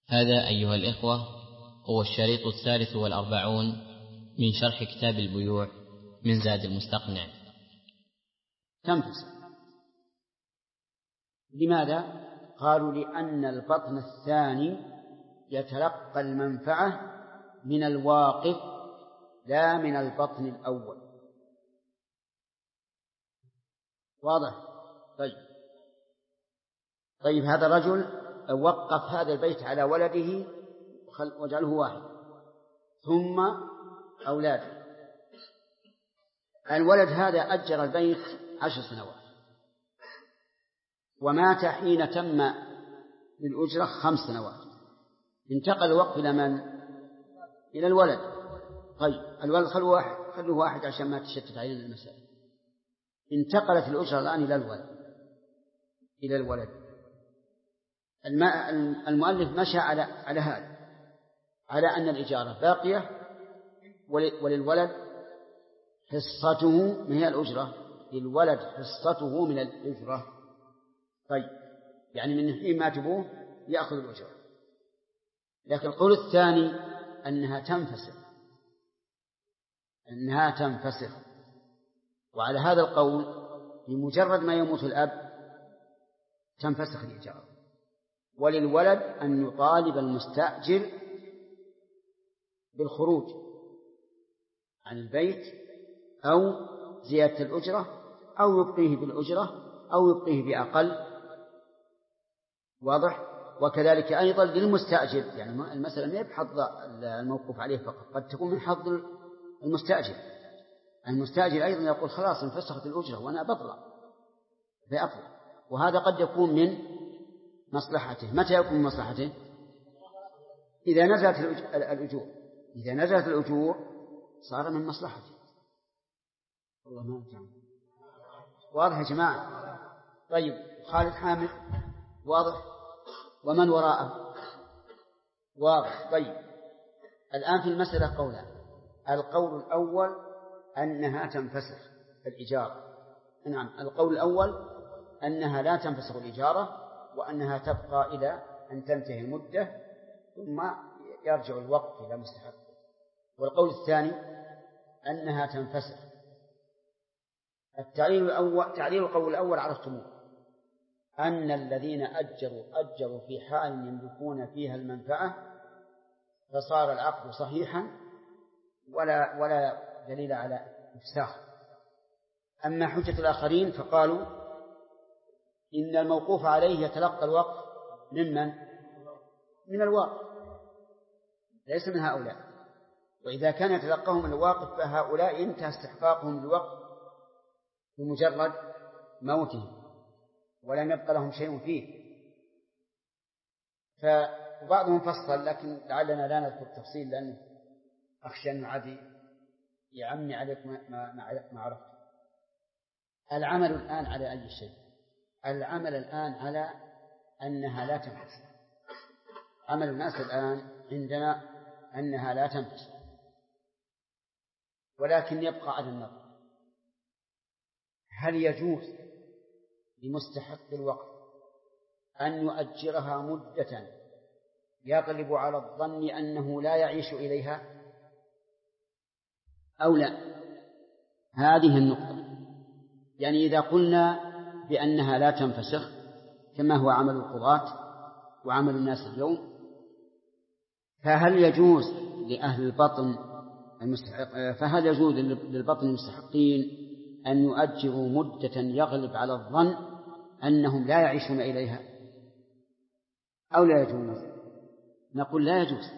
هذا أيها الإخوة هو الشريط 43 من شرح كتاب البيوع من زاد المستقنع. تنفصل. لماذا؟ قالوا لأن البطن الثاني يتلقى المنفعة من الواقف لا من البطن الأول. واضح؟ طيب هذا رجل وقف هذا البيت على ولده وجعله واحد، ثم أولاده. الولد هذا أجر البيت 10 سنوات، ومات حين تم للأجرة 5 سنوات. انتقل الوقف إلى من؟ إلى الولد. طيب الولد خلوه واحد عشان ما تشتت علينا المسائل. انتقلت الأجرة الآن إلى الولد. المؤلف مشى على هذا، على أن الإجارة باقية وللولد حصته. من هي الأجرة؟ للولد حصته من الأجرة. طيب يعني من حين ما تبوه يأخذ الأجرة. لكن القول الثاني أنها تنفسخ. وعلى هذا القول بمجرد ما يموت الأب تنفسخ الإجارة، وللولد أن يطالب المستأجر بالخروج عن البيت أو زيادة الأجرة أو يبقيه بالأجرة أو يبقيه بأقل. واضح؟ وكذلك أيضا للمستأجر، يعني المسألة ما بحظ الموقوف عليه فقط، قد تكون من حظ المستأجر. المستأجر أيضا يقول خلاص انفسخت الأجرة وأنا بطلع فيطلع، وهذا قد يكون من مصلحته. متى يكون من مصلحته؟ إذا نزلت الأجور صار من مصلحته. والله ما أفهم. واضح يا جماعة؟ طيب خالد حامد واضح؟ ومن وراءه واضح؟ طيب الآن في المسألة قولان. القول الأول أنها تنفسخ الإجارة. نعم، القول الأول أنها لا تنفسخ الإجارة وأنها تبقى إلى أن تنتهي المدة ثم يرجع الوقت إلى مستحقه. والقول الثاني أنها تنفسخ. تعليل القول الأول عرفتموه، أن الذين أجروا في حال يملكون فيها المنفعة فصار العقد صحيحا ولا دليل على إفساخ. أما حجة الآخرين فقالوا إن الموقوف عليه يتلقى الوقف من الواقف ليس من هؤلاء، وإذا كان يتلقاهم من الواقف فهؤلاء انتهى استحقاقهم للوقف بمجرد موتهم ولم يبق لهم شيء فيه. فبعضهم فصل، لكن لعلنا لا نذكر التفصيل لأنه أخشى أن عادي يعمي عليك ما عرفت. العمل الآن على أي شيء؟ العمل الآن على أنها لا تنفسخ. عمل الناس الآن عندنا أنها لا تنفسخ، ولكن يبقى على النظر هل يجوز لمستحق الوقف أن يؤجرها مدة يغلب على الظن أنه لا يعيش إليها أو لا. هذه النقطة. يعني إذا قلنا بأنها لا تنفسخ كما هو عمل القضاة وعمل الناس اليوم، فهل يجوز للبطن المستحقين أن يؤجروا مدة يغلب على الظن أنهم لا يعيشون إليها أو لا يجوز؟ نقول لا يجوز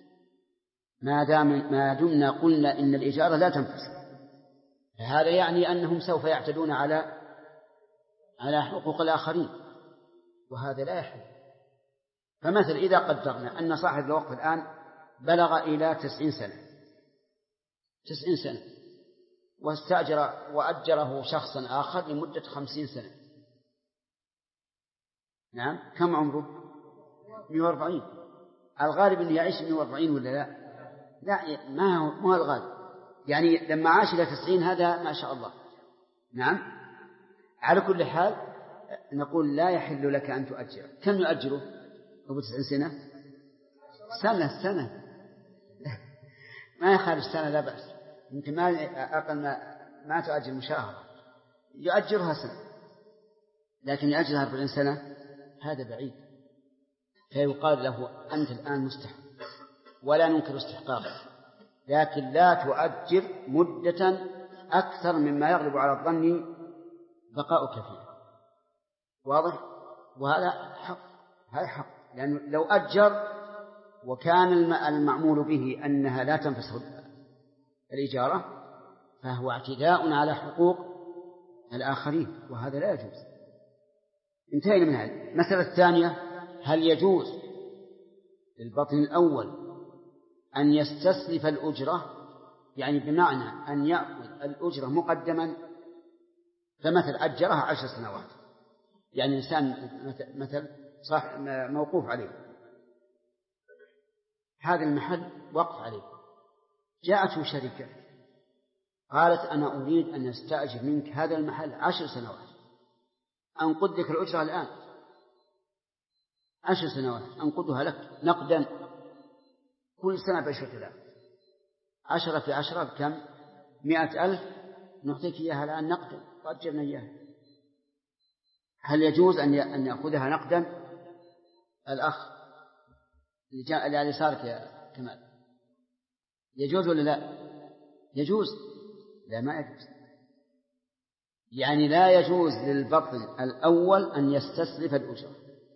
ما دمنا قلنا إن الإجارة لا تنفسخ. هذا يعني أنهم سوف يعتدون على حقوق الآخرين، وهذا لا يحل. فمثل إذا قدرنا أن صاحب الوقف الآن بلغ إلى 90 سنة واستأجر وأجره شخصا آخر لمدة 50 سنة. نعم، كم عمره؟ 140. الغالب أنه يعيش 140 ولا لا؟ لا، ما هو الغالب. يعني لما عاش إلى 90 هذا ما شاء الله. نعم، على كل حال نقول لا يحل لك أن تؤجره. كم يؤجره؟ أبو 90 سنة سنة ما يخالف سنة لا بأس، يمكن ما أقل ما تؤجل مشاهرة، يؤجرها سنة، لكن يؤجرها 40 سنة هذا بعيد، فيقال له أنت الآن مستحق ولا ننكر استحقاقك، لكن لا تؤجر مدة أكثر مما يغلب على الظن بقاؤك فيه. واضح؟ وهذا حق، هذا حق، لأنه لو أجر وكان المعمول به أنها لا تنفسخ الإجارة فهو اعتداء على حقوق الآخرين، وهذا لا يجوز. انتهينا من هذه المسألة الثانية. هل يجوز للبطن الأول أن يستسلف الأجرة، يعني بمعنى أن يأخذ الأجرة مقدما، فمثل أجرها 10 سنوات، يعني إنسان مثل صح موقوف عليه، هذا المحل وقف عليه، جاءته شركة قالت أنا أريد أن أستأجر منك هذا المحل 10 سنوات، أنقذ لك الأجرة الآن 10 سنوات، أنقذها لك نقدا كل سنة ب10,000، 10 في 10 بكم؟ 100,000، نعطيك إياها الآن نقدا وأجرنا إياها. هل يجوز أن يأخذها نقدا؟ الأخ اللي جاء على يسارك يا كمال، يجوز ولا لا؟ يجوز؟ لا ما يجوز، يعني لا يجوز للبطن الأول أن يستسلف الأجرة،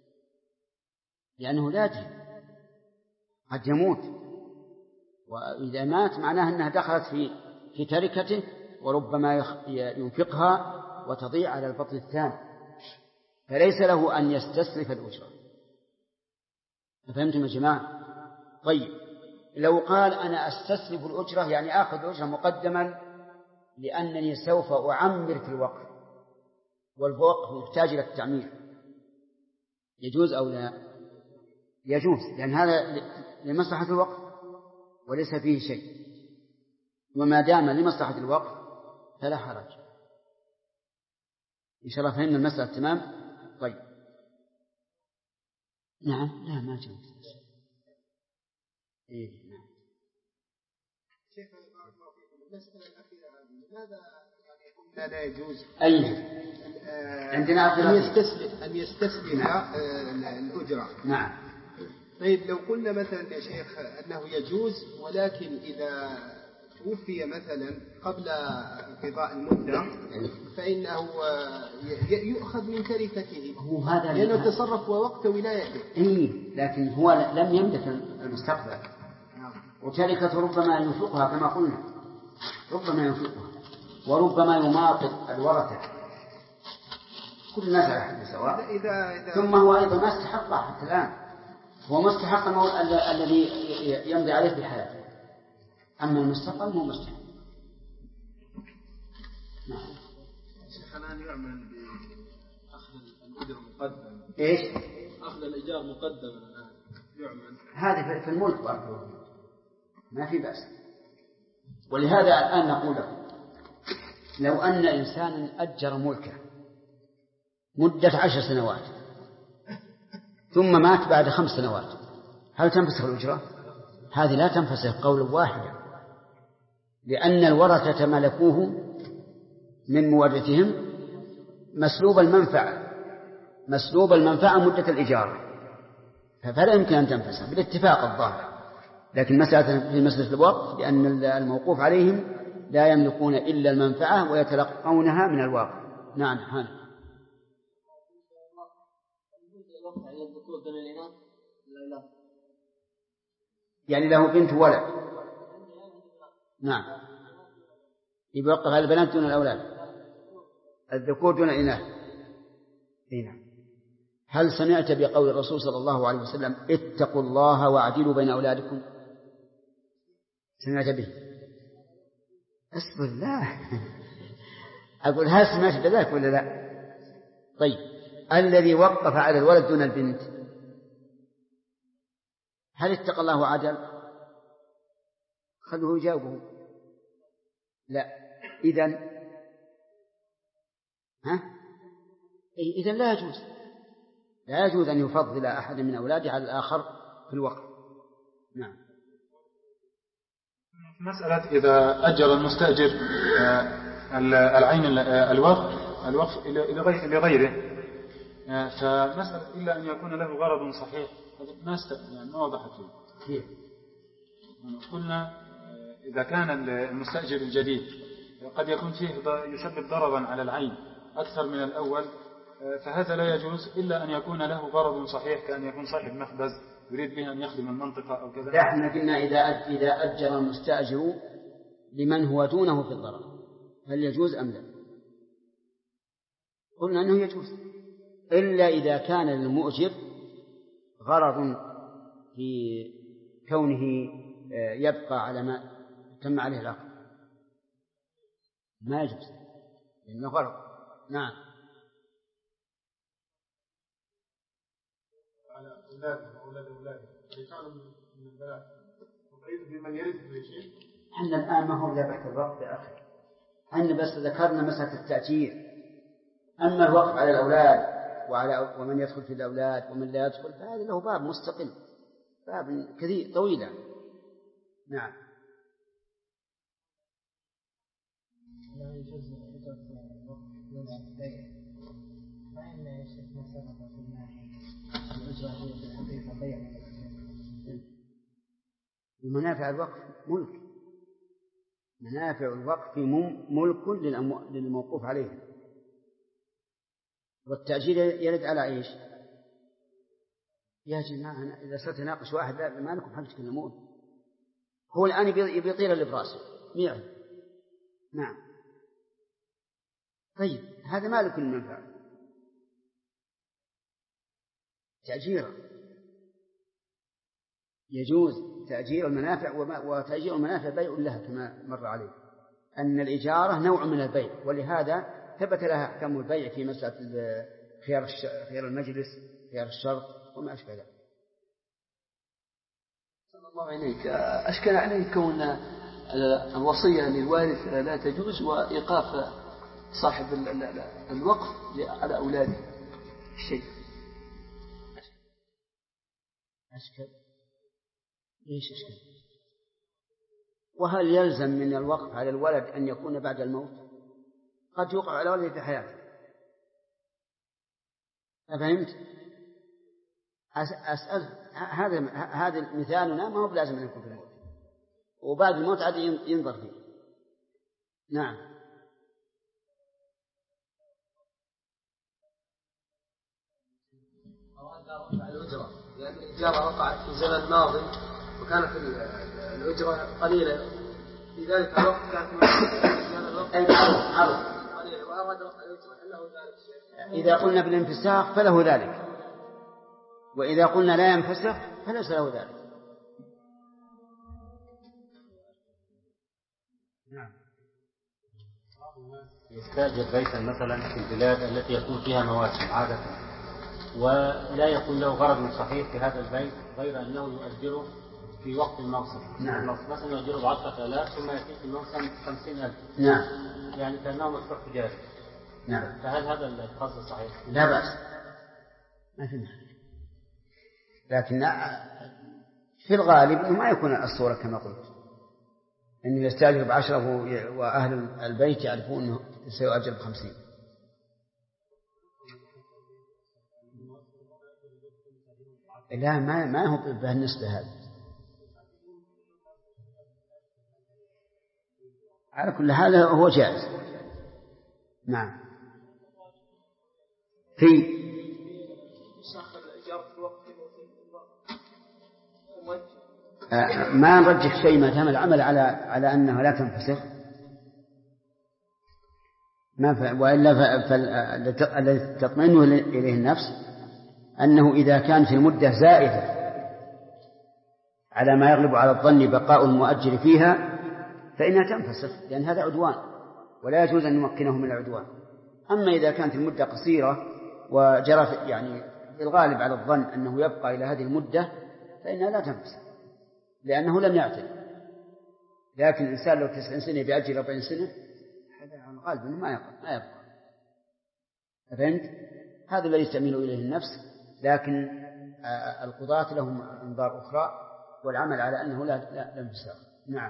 لأنه لا يدري قد يموت، وإذا مات معناه أنها دخلت في تركته، وربما ينفقها وتضيع على البطن الثاني، فليس له أن يستسلف الأجرة. فهمتم يا جماعة؟ طيب لو قال أنا أستسلف الأجرة، يعني آخذ الأجرة مقدما لأنني سوف أعمر في الوقف، والوقف محتاج إلى التعمير، يجوز أو لا؟ يجوز، لأن هذا لمصلحة الوقف وليس فيه شيء، وما دام لمصلحة الوقف فلا حرج. إن شاء الله فهمنا المسألة تمام. طيب نعم، لا ما جاء. إيه نعم. شيخ المسألة الأخيرة هذا يعني لا يجوز عندنا أن يستسلم الأجرة. نعم. طيب لو قلنا مثلا يا شيخ أنه يجوز، ولكن إذا توفي مثلا قبل انقضاء المدة فإنه يؤخذ من تركته، لأنه تصرف ووقت ولايته. لكن هو لم يملك المستقبل، وتركته ربما ينفقها كما قلنا، ربما ينفقها وربما يماطل الورثة، كل الناس على حد سواء. ثم هو أيضا ما استحقها حتى الآن، هو مستحق الذي يمضي عليه بحياته، أما المستقبل مو مستحق. نعم. شيخ الآن يعمل بأخذ الأجر مقدم. إيش؟ أخذ الإيجار مقدم الآن يعمل. هذا في الملك برضه ما في بأس. ولهذا الآن نقول لكم لو أن إنسانا أجر ملكه مدة 10 سنوات ثم مات بعد 5 سنوات، هل تنفسخ الأجرة؟ هذه لا تنفسخ قول واحد، لأن الورثة ملكوه من مورثهم مسلوب المنفعة مدة الإجارة، فلا يمكن أن تنفسخ بالاتفاق الظاهر. لكن في مسألة الوقف لأن الموقوف عليهم لا يملكون إلا المنفعة ويتلقونها من الواقع. نعم حانا. يعني له بنت ولد، نعم، يوقف على البنات دون الأولاد، الذكور دون الإناث. نعم. هل سمعت بقول الرسول صلى الله عليه وسلم اتقوا الله واعدلوا بين أولادكم؟ سمعت به؟ اصبر، لا أقول هل سمعت بذلك ولا لا؟ طيب الذي وقف على الولد دون البنت هل اتقى الله وعدل؟ خلوه يجاوبه. لا. إذن إذن لا يجوز أن يفضل أحد من أولاده على الآخر في الوقف، نعم. مسألة إذا أجر المستأجر العين الوقف لغيره، فمسألة إلا أن يكون له غرض صحيح ما وضحت فيه. قلنا إذا كان المستأجر الجديد قد يكون فيه يسبب ضررا على العين أكثر من الأول، فهذا لا يجوز إلا أن يكون له غرض صحيح، كأن يكون صاحب مخبز يريد به أن يخدم المنطقة أو كذا. احنا قلنا إذا أجر المستأجر لمن هو دونه في الضرر هل يجوز أم لا؟ قلنا أنه يجوز، إلا إذا كان للمؤجر غرض في كونه يبقى على ما تم عليه العقد، ما يجوز لأنه غرض. نعم. على أولاده كانوا من البلاد وقيد بمن يرث شيء. احنا الآن ما هو ذبح الوقف يا أخي، احنا بس ذكرنا مسألة التأجير. أما الوقف على الأولاد ومن يدخل في الأولاد ومن لا يدخل فهذا له باب مستقل، باب كثير طويلة. نعم. لا يجوز الوقف بيع، فإن يا شيخ ما سبق في الأجرة هي في الحقيقة بيع. ومنافع الوقف ملك، منافع الوقف ملك للموقوف عليه، والتأجير يرد على إيش؟ يا جماعة إذا صرت تناقش واحد ما لكم حق تكلمون، هو الآن يطير اللي براسه مياه. نعم. طيب هذا مالك المنفعة، تأجير يجوز تأجير المنافع، وتأجير المنافع بيع لها كما مر عليه أن الإجارة نوع من البيع، ولهذا ثبت لها أحكام البيع في مسألة خيار المجلس، خيار الشرط وما أشبه ذلك. صلى الله عليك. أشكل عليه كون الوصية للوارث لا تجوز، وإيقاف صاحب الوقف على أولاده الشيء. أشكل ليش أشكل؟ وهل يلزم من الوقف على الولد أن يكون بعد الموت؟ قد يوقع على ولده في حياته. أفهمت؟ أسأل هذا مثالنا ما هو بلازم أن يكون في الموت، وبعد الموت عاد ينظر فيه. نعم. الأجرة، لأن الإجارة وقعت في زمن ماضي وكانت الأجرة قليلة، في ذلك الوقت كانت عرض. إذا قلنا بالانفساخ فله ذلك، وإذا قلنا لا ينفسخ فليس له ذلك. نعم. يستأجر بيتا مثلا في البلاد التي يكون فيها مواسم عادة، ولا يكون له غرض صحيح في هذا البيت غير أنه يؤجره في وقت الموسم. نعم. مثلا يؤجره ب10,000 ثم يأتي في الموسم 50,000. نعم. يعني كأنه مشروع تجاري. نعم. فهل هذا القصد صحيح؟ لا بأس، ما في مانع، لكن في الغالب إنه ما يكون الصورة كما قلت، إنه يستأجر ب10 وأهل البيت يعرفون أنه سيؤجر ب50. لا ما هو بهالنسبة هذه. على كل حال هو جائز. نعم. في ما نرجح شيء ما دام العمل على أنه لا تنفسخ، وإلا الذي تطمئن إليه النفس أنه إذا كانت المدة زائدة على ما يغلب على الظن بقاء المؤجر فيها فإنها تنفسخ، لأن هذا عدوان ولا يجوز أن نمكنه من العدوان. أما إذا كانت المدة قصيرة وجرت يعني بالغالب على الظن أنه يبقى إلى هذه المدة فإنها لا تنفسخ لأنه لم يعتد. لكن الإنسان لو 9 سنة بيأجل 40 سنة هذا عن غالب أنه ما يبقى. فهمت؟ هذا الذي تميل إليه النفس، لكن القضاة لهم أنظار أخرى والعمل على أنه لا انفساخ. نعم.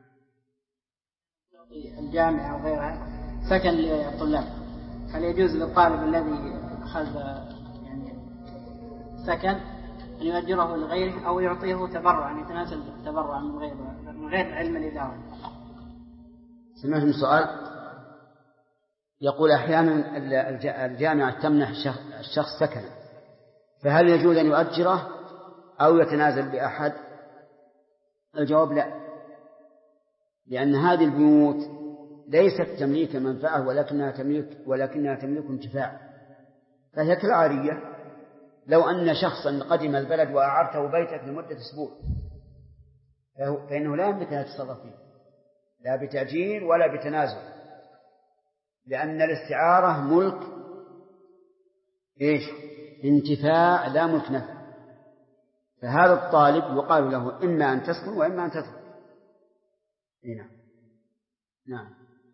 الجامعة وغيرها سكن للطلاب، هل يجوز للطالب الذي أخذ يعني سكن أن يؤجره لغيره أو يعطيه تبرعا يتناسب التبرع من غير علم الإدارة؟ سمعت من السؤال. يقول أحيانا الجامعة تمنح الشخص سكن، فهل يجوز أن يؤجره أو يتنازل بأحد؟ الجواب لا، لأن هذه البيوت ليست تمليك منفعة ولكنها تملك انتفاع، فهي كالعارية. لو أن شخصا قدم البلد وأعرته بيتك لمدة أسبوع فإنه لا يملك أن يتصرف فيه لا بتأجير ولا بتنازل، لأن الاستعارة ملك انتفاع لا ملك نفع. فهذا الطالب يقال له إما أن تسكن وإما أن تترك. نعم.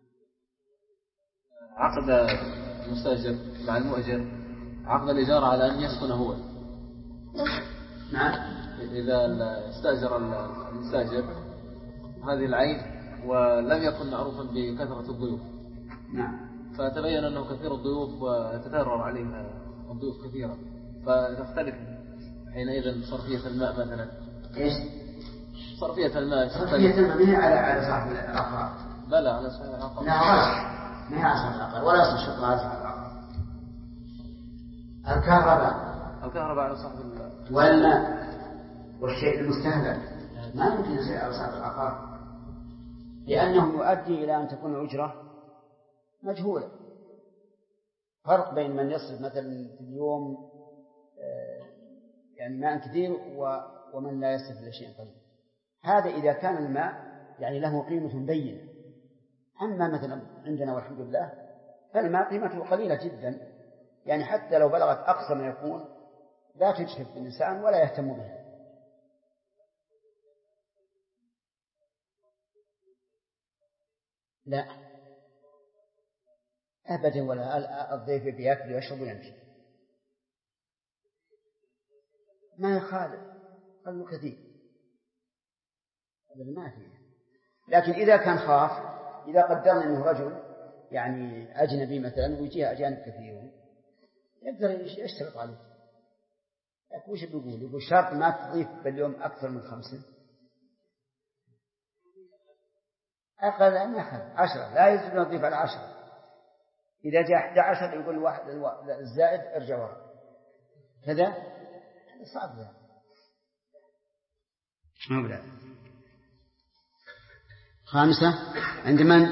عقد المستأجر مع المؤجر عقد الإجارة على أن يسكن هو. نعم. إذا استأجر المستأجر هذه العين ولم يكن معروفا بكثرة الضيوف، نعم، فتبين أنه كثير الضيوف وتكرر عليه الضيوف كثيرا، فتختلف حينئذ صرفية الماء مثلا. إيش؟ صرفية الماء من على صاحب العقار؟ بلى على صاحب العقار. لا ما هي على صاحب العقار ولا أصل شرط على صاحب العقار. الكهرباء على صاحب والماء والشيء المستهلك ما يمكن يصير على صاحب العقار، لأنه يؤدي إلى أن تكون الأجرة مجهولة. فرق بين من يصرف مثلا في اليوم يعني ماء كثير ومن لا يصرف إلا شيء قليل. هذا إذا كان الماء يعني له قيمة بينة. أما مثلا عندنا والحمد لله فالماء قيمته قليلة جدا، يعني حتى لو بلغت أقصى ما يكون لا تجحف الإنسان ولا يهتم بها. لا أبدا، ولا الضيف بيأكل ويشرب ويمشي ما يخالف، قالوا كثير ما فيه. لكن إذا كان خاف، إذا قدرنا أنه رجل يعني أجنبي مثلا ويجيه أجانب كثيرون يقدر يشترط عليه. وش يقول شرط ما تضيف باليوم أكثر من 5 أقل أن 10 لا يجوز أن نضيف على 10. إذا جاء 11 يقول الواحد الزائد ارجع وراء كذا صعب ذا. مبلغ 5 عند من؟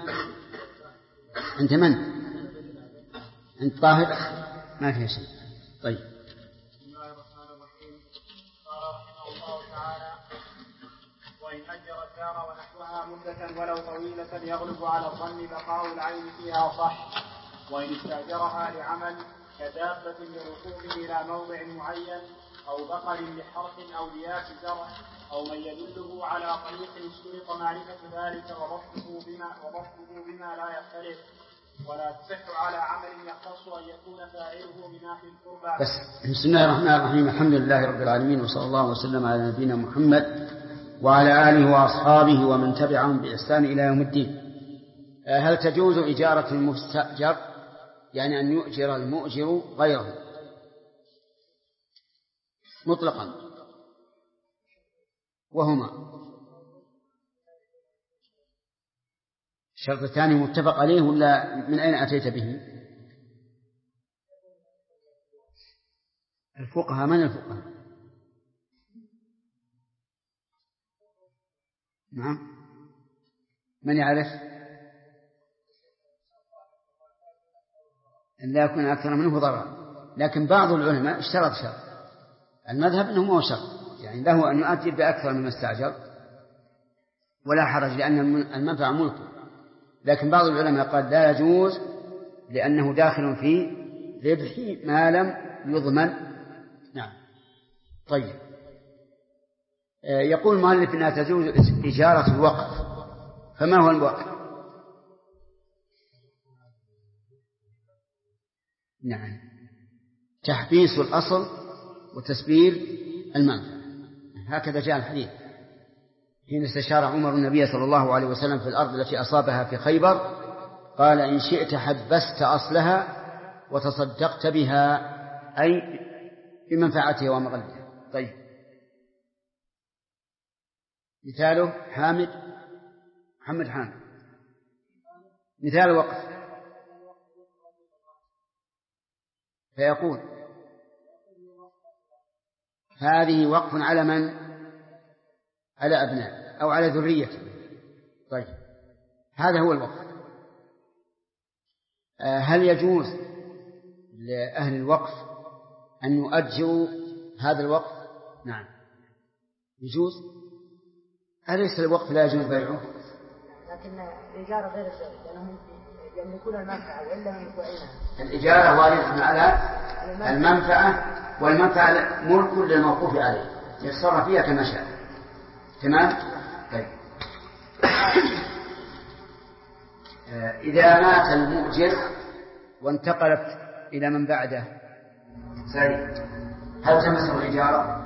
عند طاهر ما فيه شيء. طيب. بسم الله الرحمن الرحيم. قال رحمه الله تعالى: وإن أجر الدار ونحوها مدة ولو طويلة يغلب على الظن بقاء العين فيها صح. وإن استأجرها لعمل كدابة لركوبه إلى موضع معين أو بقر لحرث أو لياس زرع أو من يدله على طريق اشترط معرفة ذلك وضبطه بما لا يختلف، ولا تصح على عمل يختص أن يكون فاعله من أهل القربى. بس بسم الله الرحمن الرحيم. الحمد لله رب العالمين، وصلى الله وسلم على نبينا محمد وعلى آله وأصحابه ومن تبعهم بإحسان إلى يوم الدين. هل تجوز إجارة المستأجر، يعني أن يؤجر المؤجر غيره مطلقا؟ وهما الشرط الثاني متفق عليه ولا من أين أتيت به؟ الفقهاء. من الفقهاء؟ نعم، من يعرف؟ أن لا يكون أكثر منه ضرر. لكن بعض العلماء اشترط شرط، المذهب أنه ما هو شرط، يعني له أن يؤجر بأكثر مما استأجر ولا حرج لأن المنفعة ملكه. لكن بعض العلماء قال لا يجوز لأنه داخل في ربح ما لم يضمن. نعم. طيب. يقول المؤلف أنها تجوز إجارة الوقف، فما هو الوقف؟ نعم، تحبيس الأصل وتسبيل المنفعة. هكذا جاء الحديث حين استشار عمر النبي صلى الله عليه وسلم في الأرض التي أصابها في خيبر قال إن شئت حبست أصلها وتصدقت بها، أي بمنفعتها ومغلها. طيب، مثاله محمد حامد، مثال وقف، فيقول هذه وقف على من؟ على أبناء أو على ذريته. طيب، هذا هو الوقف. هل يجوز لأهل الوقف أن يؤجروا هذا الوقف؟ نعم يجوز. أليس الوقف لا يجوز بيعه؟ لكن الإجارة غير الزوج لأنهم يملكون المنفعة وإلا يملكوا عينها. الإجارة واردة على المنفعة، والمنفعة ملك للموقوف عليه يتصرف فيها كما شاء. تمام؟ طيب. إذا مات المؤجر وانتقلت إلى من بعده سعيد، هل تمسه الإجارة؟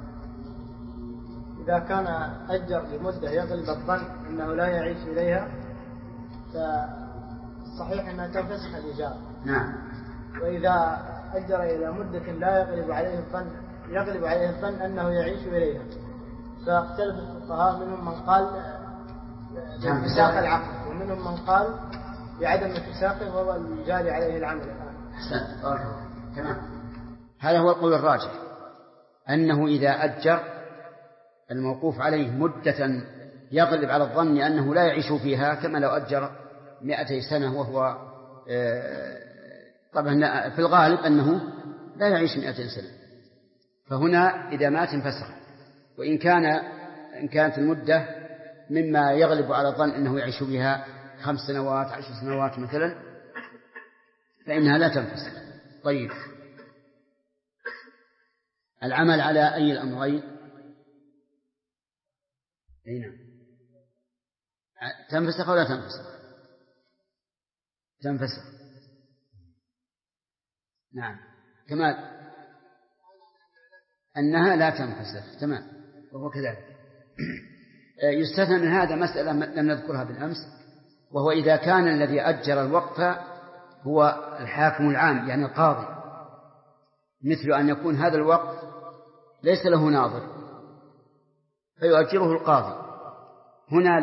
إذا كان أجر لمدة يغلب الظن أنه لا يعيش إليها فالصحيح أنها تنفسخ الإجارة. نعم. وإذا أجر إلى مدة لا يغلب عليه الظن أنه يعيش إليها فاختلف الفقهاء، منهم من قال باتساق العقد ومنهم من قال بعدم اتساقه وهو الجاري عليه العمل الآن. تمام. هذا هو القول الراجح، أنه إذا أجر الموقوف عليه مدة يغلب على الظن أنه لا يعيش فيها، كما لو أجر 200 سنة وهو طبعا في الغالب أنه لا يعيش 200 سنة، فهنا إذا مات انفسخ. وإن كانت المدة مما يغلب على الظن أنه يعيش بها 5 سنوات 10 سنوات مثلا، فإنها لا تنفسخ. طيب، العمل على أي الأمرين؟ نعم، تنفسخ ولا تنفسخ؟ تنفسخ. نعم، كمال أنها لا تنفسخ. تمام، وهو كذلك. يستثنى من هذا مسألة لم نذكرها بالأمس، وهو إذا كان الذي أجر الوقف هو الحاكم العام يعني القاضي، مثل أن يكون هذا الوقف ليس له ناظر فيؤجره القاضي، هنا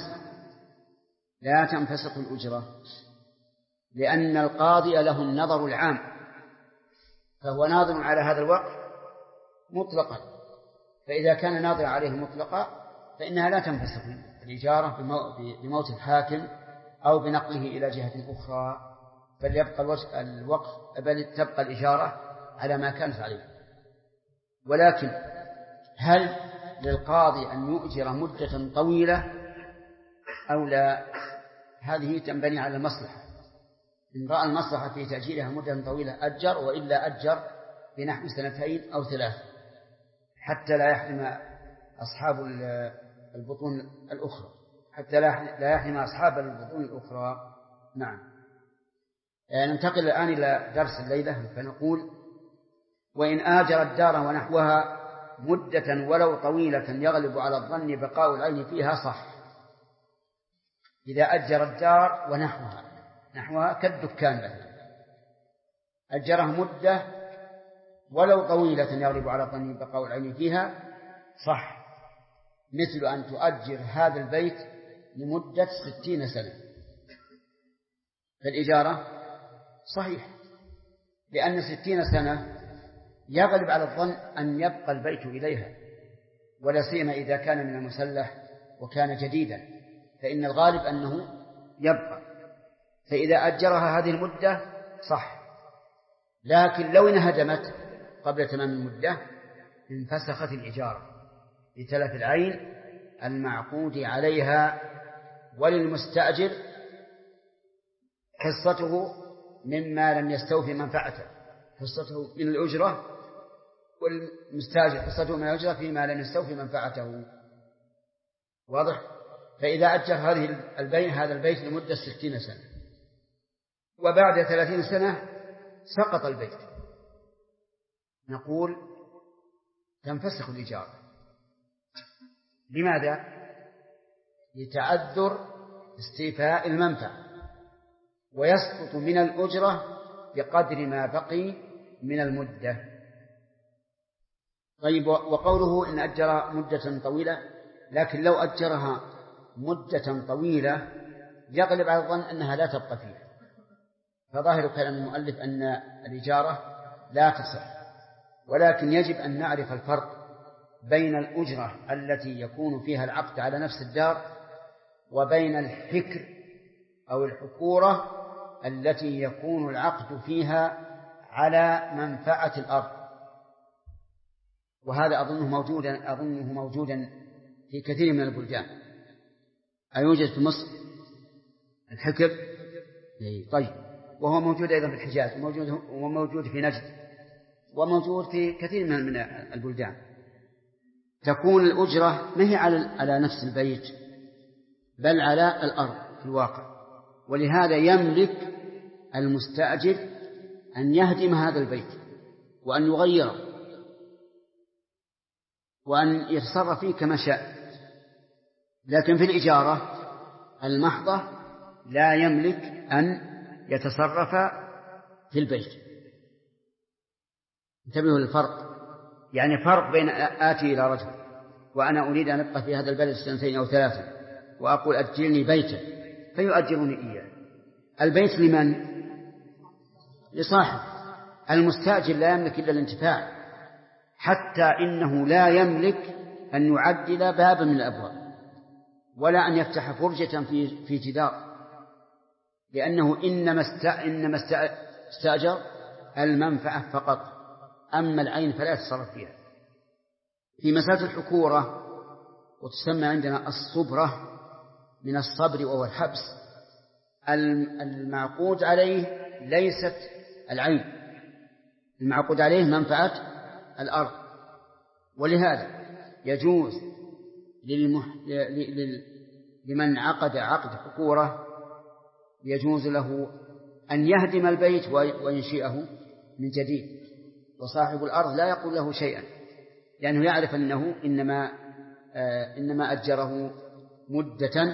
لا تنفسخ الأجرة، لأن القاضي له النظر العام، فهو ناظر على هذا الوقف مطلقا، فإذا كان ناظر عليه مطلقا فإنها لا تنفسخ الإجارة بموت الحاكم أو بنقله إلى جهة أخرى، بل يبقى الوقف، بل تبقى الإجارة على ما كانت عليه. ولكن هل للقاضي أن يؤجر مدة طويلة أو لا؟ هذه تنبني على المصلحة. إن رأى المصلحة في تأجيرها مدة طويلة أجر، وإلا أجر بنحو 2 أو 3 حتى لا يحرم أصحاب البطون الأخرى، حتى لا يحرم أصحاب البطون الأخرى. نعم. ننتقل الآن إلى درس الليلة، فنقول وإن آجر الدار ونحوها مدة ولو طويلة يغلب على الظن بقاء العين فيها صح. إذا أجر الدار ونحوها كالدكان له، أجره مدة ولو طويلة يغلب على الظن بقاء العين فيها صح، مثل أن تؤجر هذا البيت لمدة 60 سنة، فالإجارة صحيح، لأن 60 سنة يغلب على الظن أن يبقى البيت إليها، ولا سيما إذا كان من المسلح وكان جديدا، فإن الغالب أنه يبقى، فإذا أجرها هذه المدة صح. لكن لو انهدمت قبل تمام المدة انفسخت الإجارة لتلف العين المعقود عليها، وللمستأجر حصته مما لم يستوفي منفعته، حصته من الأجرة، والمستأجر حصته من الأجرة فيما لم يستوفي منفعته. واضح؟ فإذا أجر هذا البيت لمدة 60 سنة وبعد 30 سنة سقط البيت، نقول تنفسخ الإجارة، لماذا؟ لتعذر استيفاء المنفعة، ويسقط من الأجرة بقدر ما بقي من المدة. طيب، وقوله إن أجر مدة طويلة، لكن لو أجرها مدة طويلة يغلب على الظن أنها لا تبقى فيها، فظاهر كلام المؤلف أن الإجارة لا تصح. ولكن يجب أن نعرف الفرق بين الأجرة التي يكون فيها العقد على نفس الدار وبين الحكر أو الحكورة التي يكون العقد فيها على منفعة الأرض. وهذا أظنه موجودا في كثير من البلدان. أيوجد في مصر الحكر؟ طيب، وهو موجود أيضا في الحجاز، وموجود في نجد، وموجود في كثير من البلدان. تكون الأجرة ما هي على نفس البيت بل على الأرض في الواقع، ولهذا يملك المستأجر أن يهدم هذا البيت وأن يغيره وأن يتصرف فيه كما شاء. لكن في الإجارة المحضة لا يملك أن يتصرف في البيت. انتبهوا للفرق، يعني فرق بين آتي إلى رجل وأنا أريد أن أبقى في هذا البلد 2 أو 3 وأقول أجرني بيتا فيؤجرني إياه. البيت لمن؟ لصاحب. المستأجر لا يملك إلا الانتفاع، حتى إنه لا يملك أن يعدل بابا من الأبواب ولا أن يفتح فرجة في جدار، لأنه إنما استأجر المنفعة فقط، أما العين فلا يتصرف فيها. في مسألة الحكورة، وتسمى عندنا الصبرة من الصبر وهو الحبس، المعقود عليه ليست العين، المعقود عليه منفعة الأرض. ولهذا يجوز لمن عقد عقد حكورة يجوز له أن يهدم البيت وينشئه من جديد، وصاحب الأرض لا يقول له شيئا، لأنه يعرف أنه إنما أجره مدة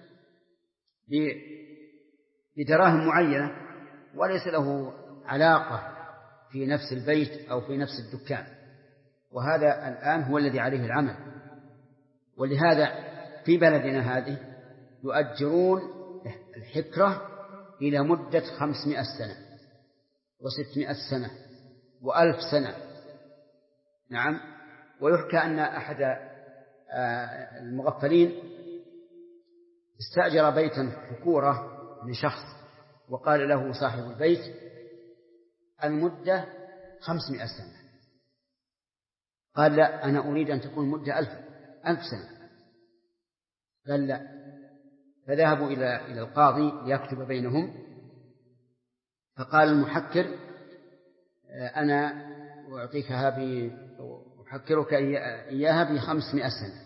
بدراهم معينة وليس له علاقة في نفس البيت أو في نفس الدكان. وهذا الآن هو الذي عليه العمل. ولهذا في بلدنا هذه يؤجرون الحكرة إلى مدة 500 سنة و600 سنة و1000 سنة. نعم. ويحكى أن أحد المغفلين استأجر بيتا حكورة لشخص، وقال له صاحب البيت المدة 500 سنة. قال لا، أنا أريد أن تكون مدة 1000 سنة. قال لا. فذهبوا إلى القاضي ليكتب بينهم، فقال المحكر أنا أعطيكها أحكرك إياها ب500 سنة.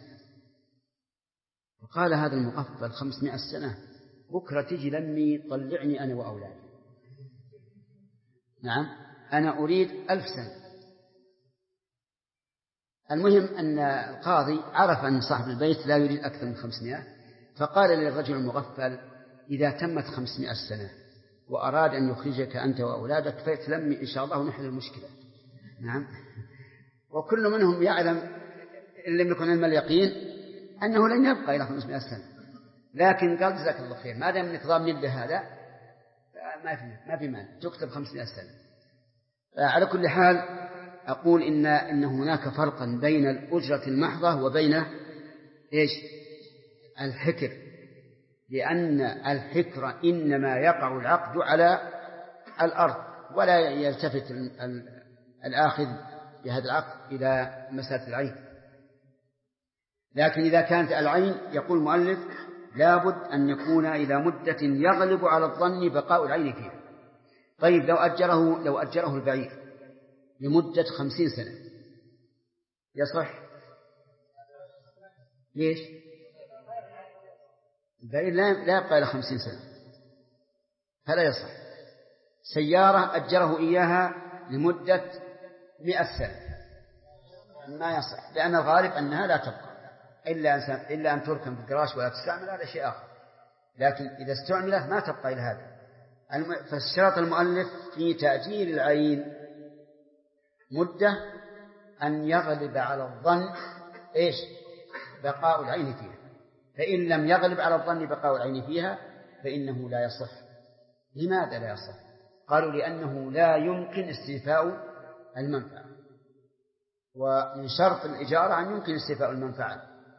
فقال هذا المغفل 500 سنة، بكرة تجي لمي طلعني أنا وأولادي. نعم، أنا أريد 1000 سنة. المهم أن القاضي عرف أن صاحب البيت لا يريد أكثر من 500، فقال للرجل المغفل إذا تمت 500 سنة وأراد أن يخرجك أنت وأولادك فيتلمي إن شاء الله ونحل المشكلة. نعم. وكل منهم يعلم إن لم يكن علم اليقين أنه لن يبقى إلى 500 سنة، لكن قال جزاك الله خير، ما دام انك ضامن لهذا ما في مانع تكتب 500 سنة. على كل حال أقول إن هناك فرقا بين الأجرة المحضة وبين الحكر، لأن الحكر إنما يقع العقد على الأرض ولا يلتفت الآخذ بهذا العقد إلى مسألة العين. لكن إذا كانت العين يقول المؤلف لابد أن يكون إلى مدة يغلب على الظن بقاء العين فيها. طيب، لو أجره البعير لمدة 50 سنة يصح؟ ليش؟ البعير لا يبقى إلى 50 سنة فلا يصح. سيارة أجره إياها لمدة 100 سنة ما يصح، لأن الغالب أنها لا تبقى. إلا أن تركن في الجراج ولا تستعمل، هذا شيء آخر. لكن إذا استعملت ما تبقى إلى هذا. فاشترط المؤلف في تأجيل العين مدة أن يغلب على الظن بقاء العين فيها، فإن لم يغلب على الظن بقاء العين فيها فإنه لا يصح. لماذا لا يصح؟ قالوا لأنه لا يمكن استيفاء المنفعة، ومن شرط الإجارة أن يمكن استيفاء المنفعة.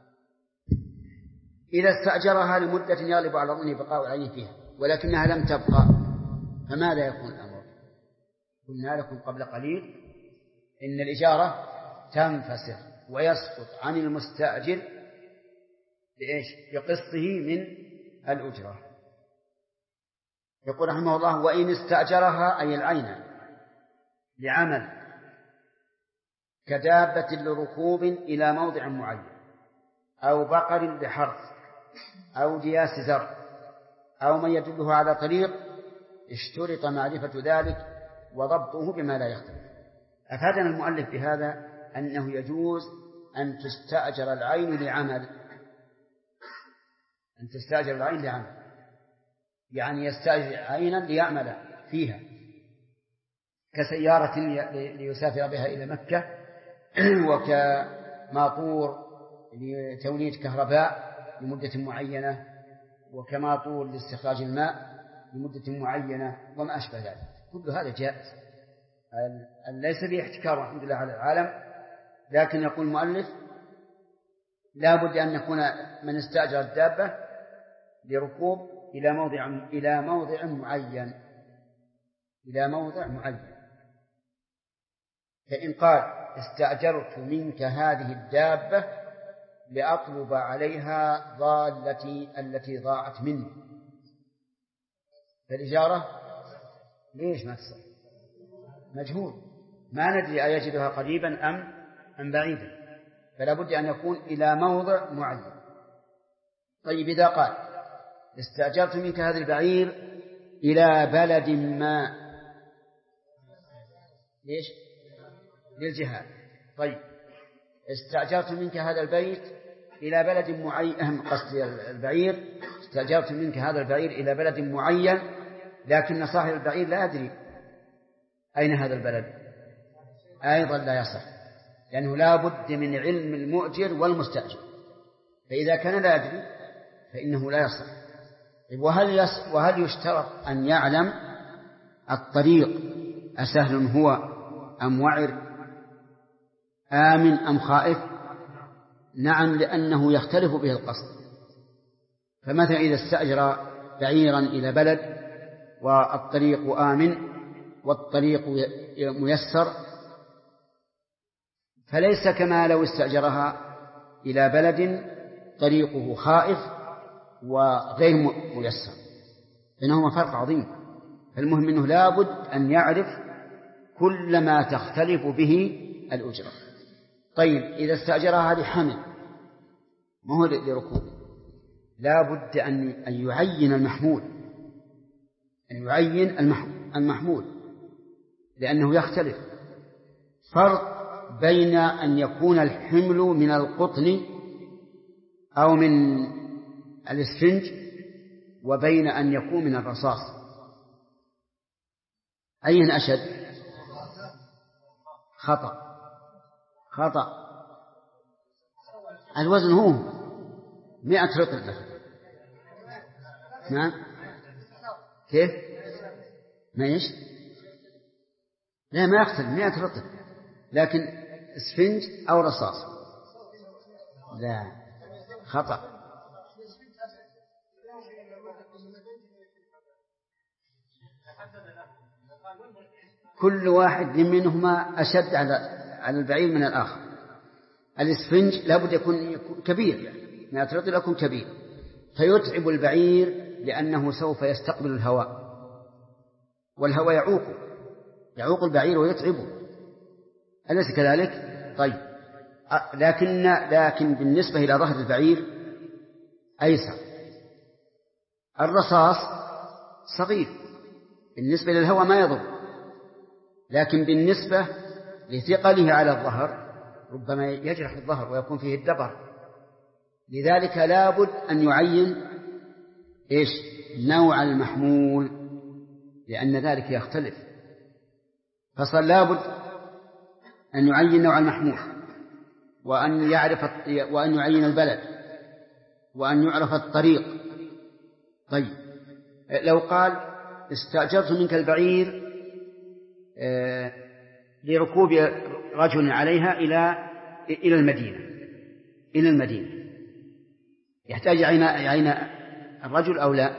إذا استأجرها لمدة يغلب على الظن بقاء العين فيها ولكنها لم تبقى، فماذا يكون الأمر؟ قلنا لكم قبل قليل إن الإجارة تنفسخ ويسقط عن المستأجر بقسطه من الأجرة. يقول رحمه الله: وإن استأجرها أي العين لعمل كدابة لركوب إلى موضع معين، أو بقر لحرث، أو دياس زرع، أو من يدله على طريق، اشترط معرفة ذلك وضبطه بما لا يختلف. أفادنا المؤلف بهذا أنه يجوز أن تستأجر العين لعمل، أن تستأجر العين لعمل، يعني يستأجر عينا ليعمل فيها، كسيارة ليسافر بها إلى مكة، وكماطور لتوليد كهرباء لمدة معينة، وكماطور لاستخراج الماء لمدة معينة، وما أشبه ذلك. كل هذا جائز، ليس به احتكار الحمد لله على العالم. لكن يقول المؤلف: لا بد أن يكون من استأجر الدابة لركوب إلى موضع معين. فإن قال: استأجرت منك هذه الدابة لأطلب عليها ضالتي التي ضاعت مني، فالإجارة ليش ما تصح؟ مجهول، ما ندري أيجدها قريبا أم بعيدا، فلا بد أن يكون إلى موضع معين. طيب إذا قال: استأجرت منك هذا البعير إلى بلد ما، ليش؟ للجهاد. طيب استأجرت منك هذا البيت إلى بلد معين، قصدي البعير، استأجرت منك هذا البعير إلى بلد معين، لكن صاحب البعير لا يدري أين هذا البلد، أيضا لا يصح، لأنه لا بد من علم المؤجر والمستأجر، فإذا كان لا يدري فإنه لا يصح. وهل يشترط أن يعلم الطريق أسهل هو أم وعر، آمن أم خائف؟ نعم، لأنه يختلف به القصد. فمثلا إذا استأجر بعيرا إلى بلد والطريق آمن والطريق ميسر، فليس كما لو استأجرها إلى بلد طريقه خائف وغير ميسر، إنهما فرق عظيم. فالمهم أنه لابد أن يعرف كل ما تختلف به الأجرة. طيب إذا استأجرها لحمل ما هو لركوب، لابد أن يعين المحمول، المحمول، لأنه يختلف. فرق بين أن يكون الحمل من القطن أو من الإسفنج وبين أن يكون من الرصاص، أين أشد؟ خطأ. الوزن هو 100 رطل مثلا. نعم، كيف؟ ما إيش؟ لا، ما يختلف 100 رطل، لكن اسفنج أو رصاص لا، خطأ. كل واحد منهما أشد على البعير من الآخر. الاسفنج لابد يكون كبير، 100 رطل يكون كبير، فيتعب البعير لأنه سوف يستقبل الهواء، والهواء يعوق البعير ويتعبه، أليس كذلك؟ طيب، لكن بالنسبة إلى ظهر البعير أيسر. الرصاص صغير بالنسبة للهواء ما يضر، لكن بالنسبة لثقله على الظهر ربما يجرح الظهر ويكون فيه الدبر، لذلك لابد أن يعين إيش نوع المحمول، لأن ذلك يختلف. فصار لابد أن يعين نوع المحمول، وأن يعين البلد، وأن يعرف الطريق. طيب لو قال استأجرت منك البعير لركوب رجل عليها إلى المدينة، يحتاج يعين الرجل أو لا؟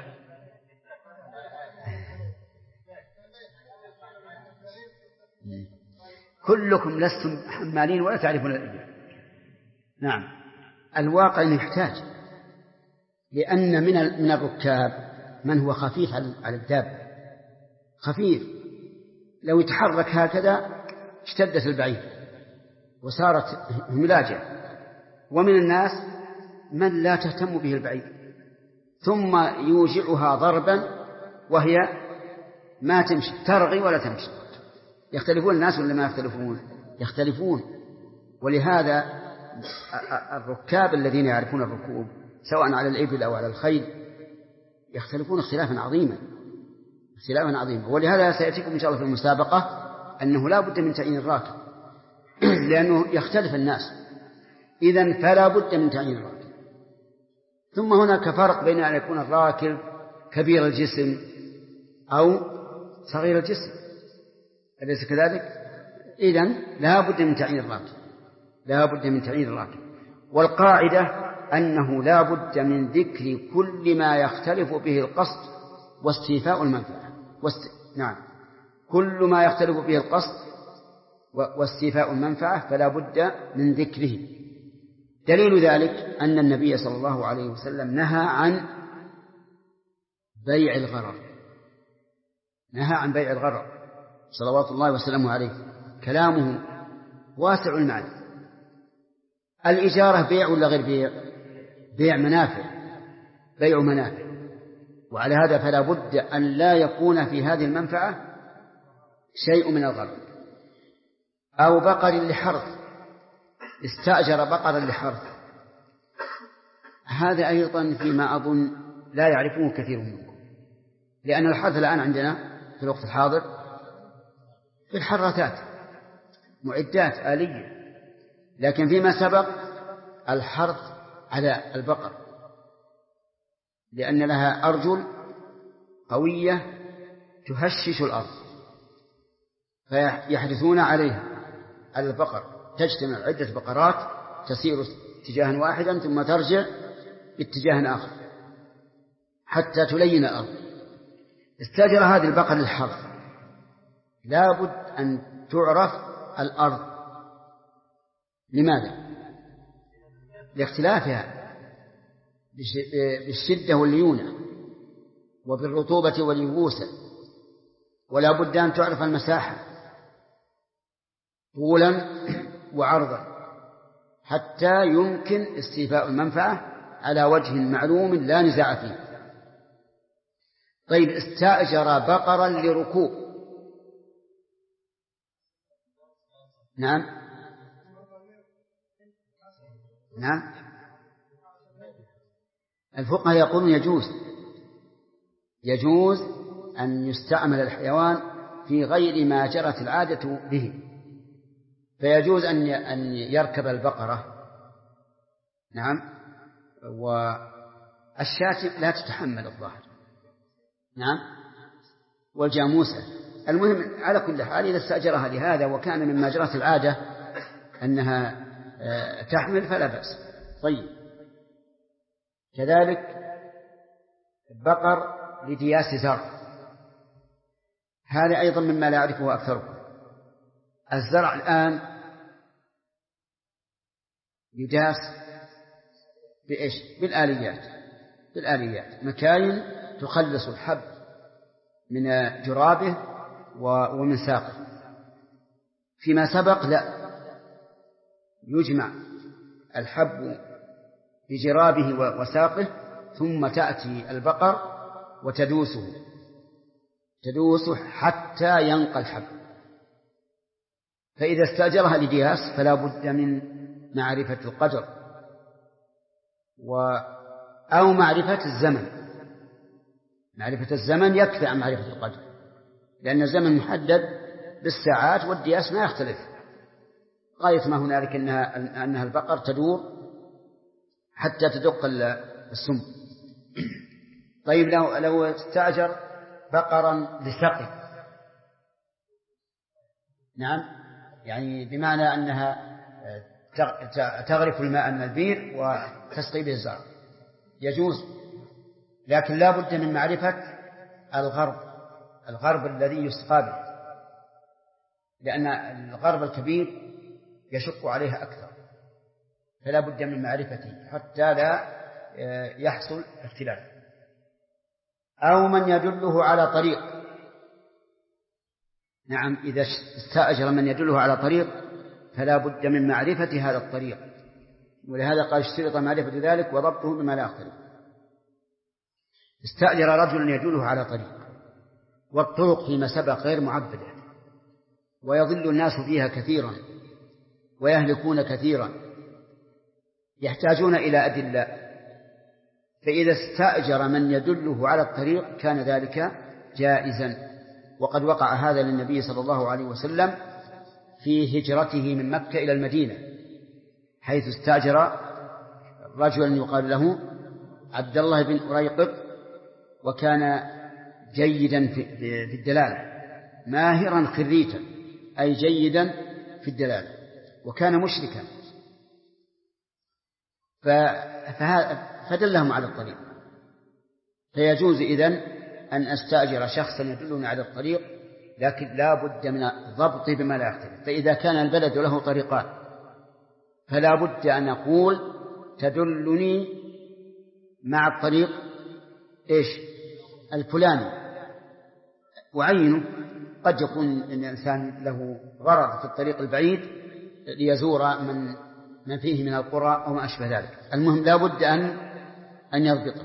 كلكم لستم حمالين ولا تعرفون الإبل. نعم، الواقع يحتاج، لأن من الركاب من هو خفيف على الدابة، خفيف لو يتحرك هكذا اشتدت البعير وصارت ملاجئة. ومن الناس من لا تهتم به البعير، ثم يوجعها ضربا وهي ما تمشي، ترغي ولا تمشي. يختلفون الناس ولا ما يختلفون. ولهذا الركاب الذين يعرفون الركوب سواء على الإبل أو على الخيل يختلفون اختلافا عظيما. ولهذا سيأتيكم إن شاء الله في المسابقة أنه لا بد من تعيين الراكب لأنه يختلف الناس، إذن فلا بد من تعيين الراكب. ثم هناك فرق بين أن يكون الراكب كبير الجسم أو صغير الجسم، أليس كذلك؟ إذن لا بد من تعيين الراكب. والقاعدة أنه لا بد من ذكر كل ما يختلف به القصد واستيفاء المنفعة. نعم، كل ما يختلف به القصد واستيفاء المنفعة فلا بد من ذكره. دليل ذلك أن النبي صلى الله عليه وسلم نهى عن بيع الغرر صلوات الله وسلامه عليه. كلامه واسع المعنى. الإجارة بيع ولا غير بيع؟ بيع منافع. وعلى هذا فلا بد أن لا يكون في هذه المنفعة شيء من الغرر. أو بقر لحرث، استأجر بقرا لحرث، هذا أيضا فيما أظن لا يعرفه كثير منكم، لأن الحرث الآن عندنا في الوقت الحاضر في الحراثات معدات آلية، لكن فيما سبق الحرث على البقر، لأن لها أرجل قوية تهشش الأرض فيحرثون عليها على البقر. تجتمع عدة بقرات تسير اتجاها واحدا ثم ترجع باتجاه آخر حتى تلين الأرض. استأجر هذه البقر للحرث، لا بد أن تعرف الأرض. لماذا؟ لاختلافها بالشدة والليونة وبالرطوبة واليبوسة، ولا بد أن تعرف المساحة طولا وعرضا حتى يمكن استيفاء المنفعة على وجه معلوم لا نزاع فيه. طيب، استأجر بقرا لركوب. نعم الفقهاء يقولون يجوز أن يستعمل الحيوان في غير ما جرت العادة به، فيجوز أن يركب البقرة. نعم، والشاة لا تتحمل الظاهر. نعم، والجاموسة. المهم على كل حال إذا استأجرها لهذا وكان مما جرت العادة أنها تحمل فلا بأس. طيب، كذلك بقر لدياس زرع، هذا أيضا مما لا يعرفه أكثركم. الزرع الآن يداس بإيش؟ بالآليات، مكاين تخلص الحب من جرابه ومن ساقه. فيما سبق لا، يجمع الحب بجرابه وساقه ثم تأتي البقر وتدوسه حتى ينقى الحب. فإذا استأجرها لدياس فلا بد من معرفة القدر أو معرفة الزمن. معرفة الزمن يكفي عن معرفة القدر، لأن الزمن محدد بالساعات والدياس ما يختلف، غاية ما هنالك أنها البقر تدور حتى تدق السم. طيب لو استأجر بقرا لسقي، نعم، يعني بمعنى أنها تغرف الماء من البير وتسقي به الزرع، يجوز، لكن لا بد من معرفة الغرب الذي يسقى به، لأن الغرب الكبير يشق عليها أكثر، فلا بد من معرفته حتى لا يحصل اختلاف. أو من يدله على طريق، نعم، إذا استأجر من يدله على طريق فلا بد من معرفة هذا الطريق، ولهذا قال اشترط معرفة ذلك وضبطه بما لا يختلف. استأجر رجل يدله على طريق، والطرق فيما سبق غير معبدة، ويضل الناس فيها كثيرا ويهلكون كثيرا، يحتاجون إلى أدلة، فإذا استأجر من يدله على الطريق كان ذلك جائزا. وقد وقع هذا للنبي صلى الله عليه وسلم في هجرته من مكة إلى المدينة، حيث استأجر رجلا يقال له عبد الله بن أريقط، وكان جيدا في الدلالة، ماهرا خريتا، أي جيدا في الدلالة، وكان مشركا، فدلهم على الطريق. فيجوز إذن أن أستأجر شخصا يدلني على الطريق، لكن لا بد من الضبط بما لا يختلف. فإذا كان البلد له طريقان فلا بد أن أقول تدلني مع الطريق الفلاني، وعينه. قد يكون الإنسان له غرض في الطريق البعيد ليزور من فيه من القرى أو ما أشبه ذلك. المهم لا بد أن يضبطه.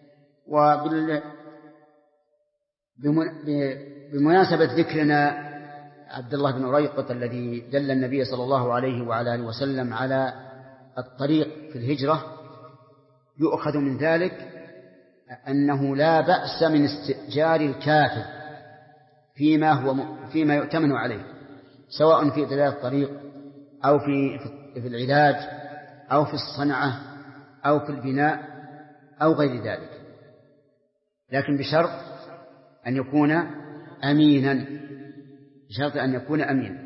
بمناسبة ذكرنا عبد الله بن أريقط الذي دل النبي صلى الله عليه وعلى آله وسلم على الطريق في الهجرة، يؤخذ من ذلك أنه لا بأس من استئجار الكافر فيما يؤتمن عليه، سواء في دلالة الطريق أو في العلاج أو في الصنعة أو في البناء أو غير ذلك، لكن بشرط أن يكون أمينا، بشرط أن يكون أمينا.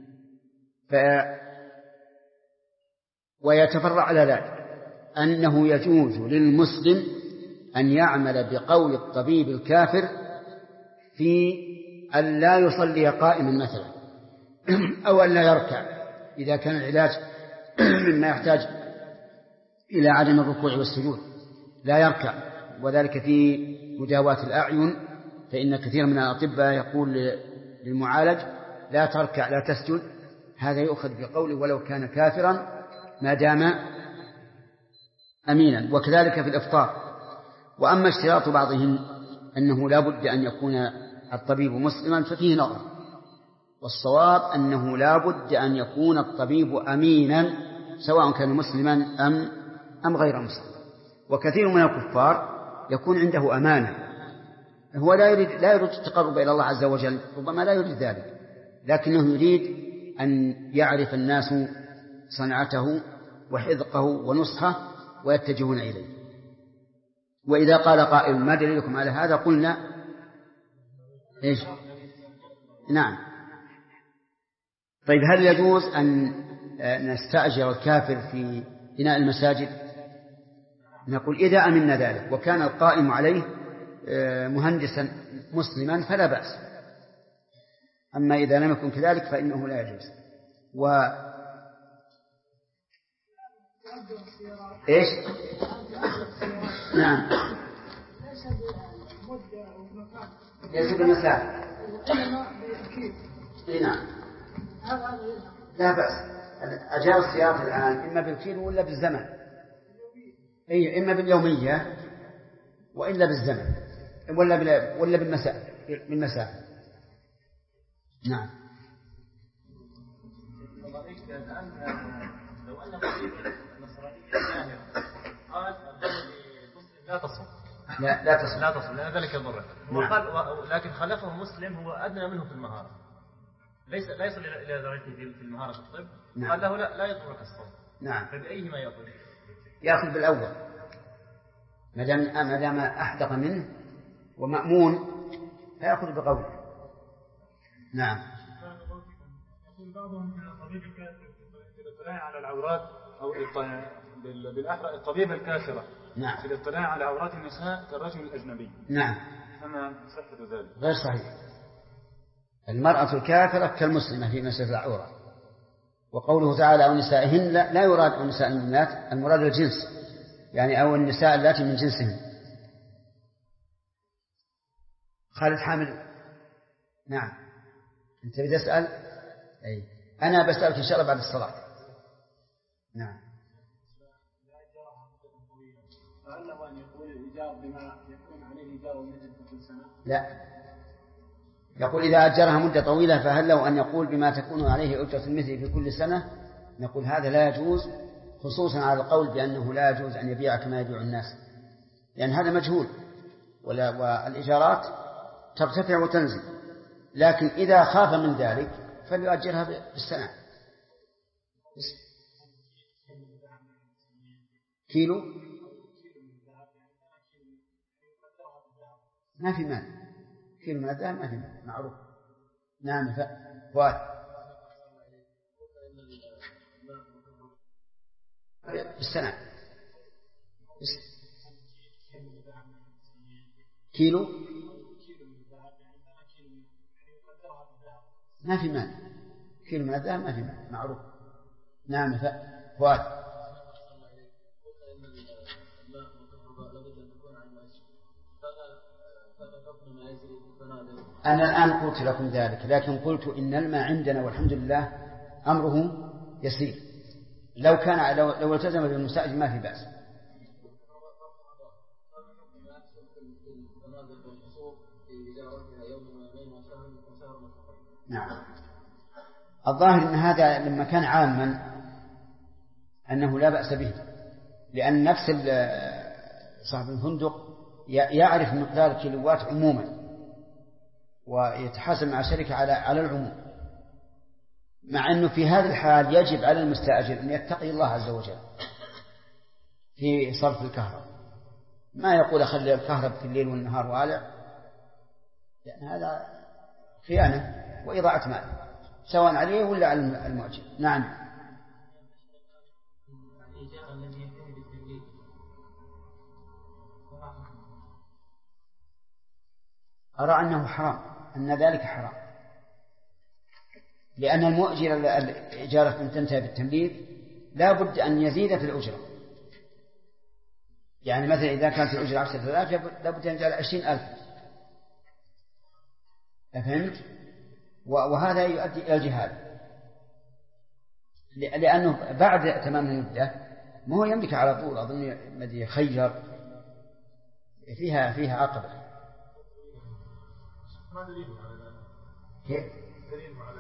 ويتفرع على ذلك أنه يجوز للمسلم أن يعمل بقول الطبيب الكافر في أن لا يصلي قائما مثلا، أو أن لا يركع إذا كان العلاج مما يحتاج إلى عدم الركوع والسجود، لا يركع، وذلك في مداواة الأعين، فإن كثير من الأطباء يقول للمعالج لا تركع لا تسجد، هذا يؤخذ بقوله ولو كان كافرا ما دام أمينا. وكذلك في الإفطار. وأما اشتراط بعضهم أنه لا بد أن يكون الطبيب مسلما ففيه نظر، والصواب أنه لا بد أن يكون الطبيب أمينا سواء كان مسلما أم غير مسلم. وكثير من الكفار يكون عنده أمانة، هو لا يريد التقرب إلى الله عز وجل، ربما لا يريد ذلك، لكنه يريد أن يعرف الناس صنعته وحذقه ونصحه ويتجهون إليه. وإذا قال قائل ما دليلكم على هذا؟ قلنا نعم. طيب هل يجوز أن نستأجر الكافر في بناء المساجد؟ نقول إذا أمنا ذلك وكان القائم عليه مهندسا مسلما فلا بأس، أما إذا لم يكن كذلك فإنه لا يجوز. نعم، ليس بالمسافة. نعم، لا بأس. أجار السيارة الآن إما بالكيلو ولا بالزمن، إما باليومية وإلا بالزمن ولا بالمسافة. نعم. الآن لو أن النصرانية جاهل قال لا تصل لأن ذلك يضره. لكن خلفه مسلم هو أدنى منه في المهارة، لا يصل إلى درجته في المهارة في الطب. قال له لا يضرك الصوم. نعم. فبأيهما يأخذ؟ يأخذ بالأول ما دام أحدق منه ومأمون فيأخذ بقوله. نعم. يقول بعضهم أن الطبيب الكافر في الاطلاع على العورات أو بالأحرى الطبيب الكافرة في الاطلاع على عورات النساء كالرجل الأجنبي. نعم. فما صحة ذلك؟ غير صحيح. المرأة الكافرة كالمسلمة في مسألة العورة، وقوله تعالى أو نسائهن لا يراد النساء المؤمنات، المراد الجنس يعني أو النساء اللاتي من جنسهم. خالد حامد. نعم. أنت بتسأل؟ أي أنا بسألك إن شاء الله بعد الصلاة. نعم. فهل له أن يقول الإيجار بما يكون عليه إيجار المثل كل سنة؟ لا، يقول إذا أجرها مدة طويلة فهل له أن يقول بما تكون عليه أجرة المثل في كل سنة؟ نقول هذا لا يجوز، خصوصا على القول بأنه لا يجوز أن يبيع كما يبيع الناس، لأن هذا مجهول، والإيجارات ترتفع وتنزل. لكن إذا خاف من ذلك فليؤجرها بالسنة. كيلو ما في مال، كيلو من الذهب ما في مال معروف. نعم. فؤاد. بالسنة كيلو ما في مال، كيلو من الذهب ما في مال معروف. نعم. فؤاد. أنا الآن قلت لكم ذلك، لكن قلت إن الماء عندنا والحمد لله أمره يسير، لو التزم بالمستأجر ما في بأس. نعم. الظاهر أن هذا لما كان عاما أنه لا بأس به، لأن نفس صاحب الفندق يعرف مقدار الكيلوات عموما ويتحاسب مع الشركة على العموم، مع أنه في هذه الحال يجب على المستأجر أن يتقي الله عز وجل في صرف الكهرباء، ما يقول أخلي الكهرباء في الليل والنهار والع، لأن هذا خيانة وإضاعة مال سواء عليه ولا على المؤجر. نعم. أرى أنه حرام، أن ذلك حرام، لأن المؤجر الإجارة أن تنتهي بالتمليك لا بد أن يزيد في الأجرة. يعني مثلا إذا كانت الأجرة 10,000 لا بد أن يجعل 20,000. فهمت؟ وهذا يؤدي إلى الجهاد، لأنه بعد تمام المدة ما هو يملك على طول. أظن الذي خير فيها عقبة. ما دليل على ذلك؟ كيف؟ دليل على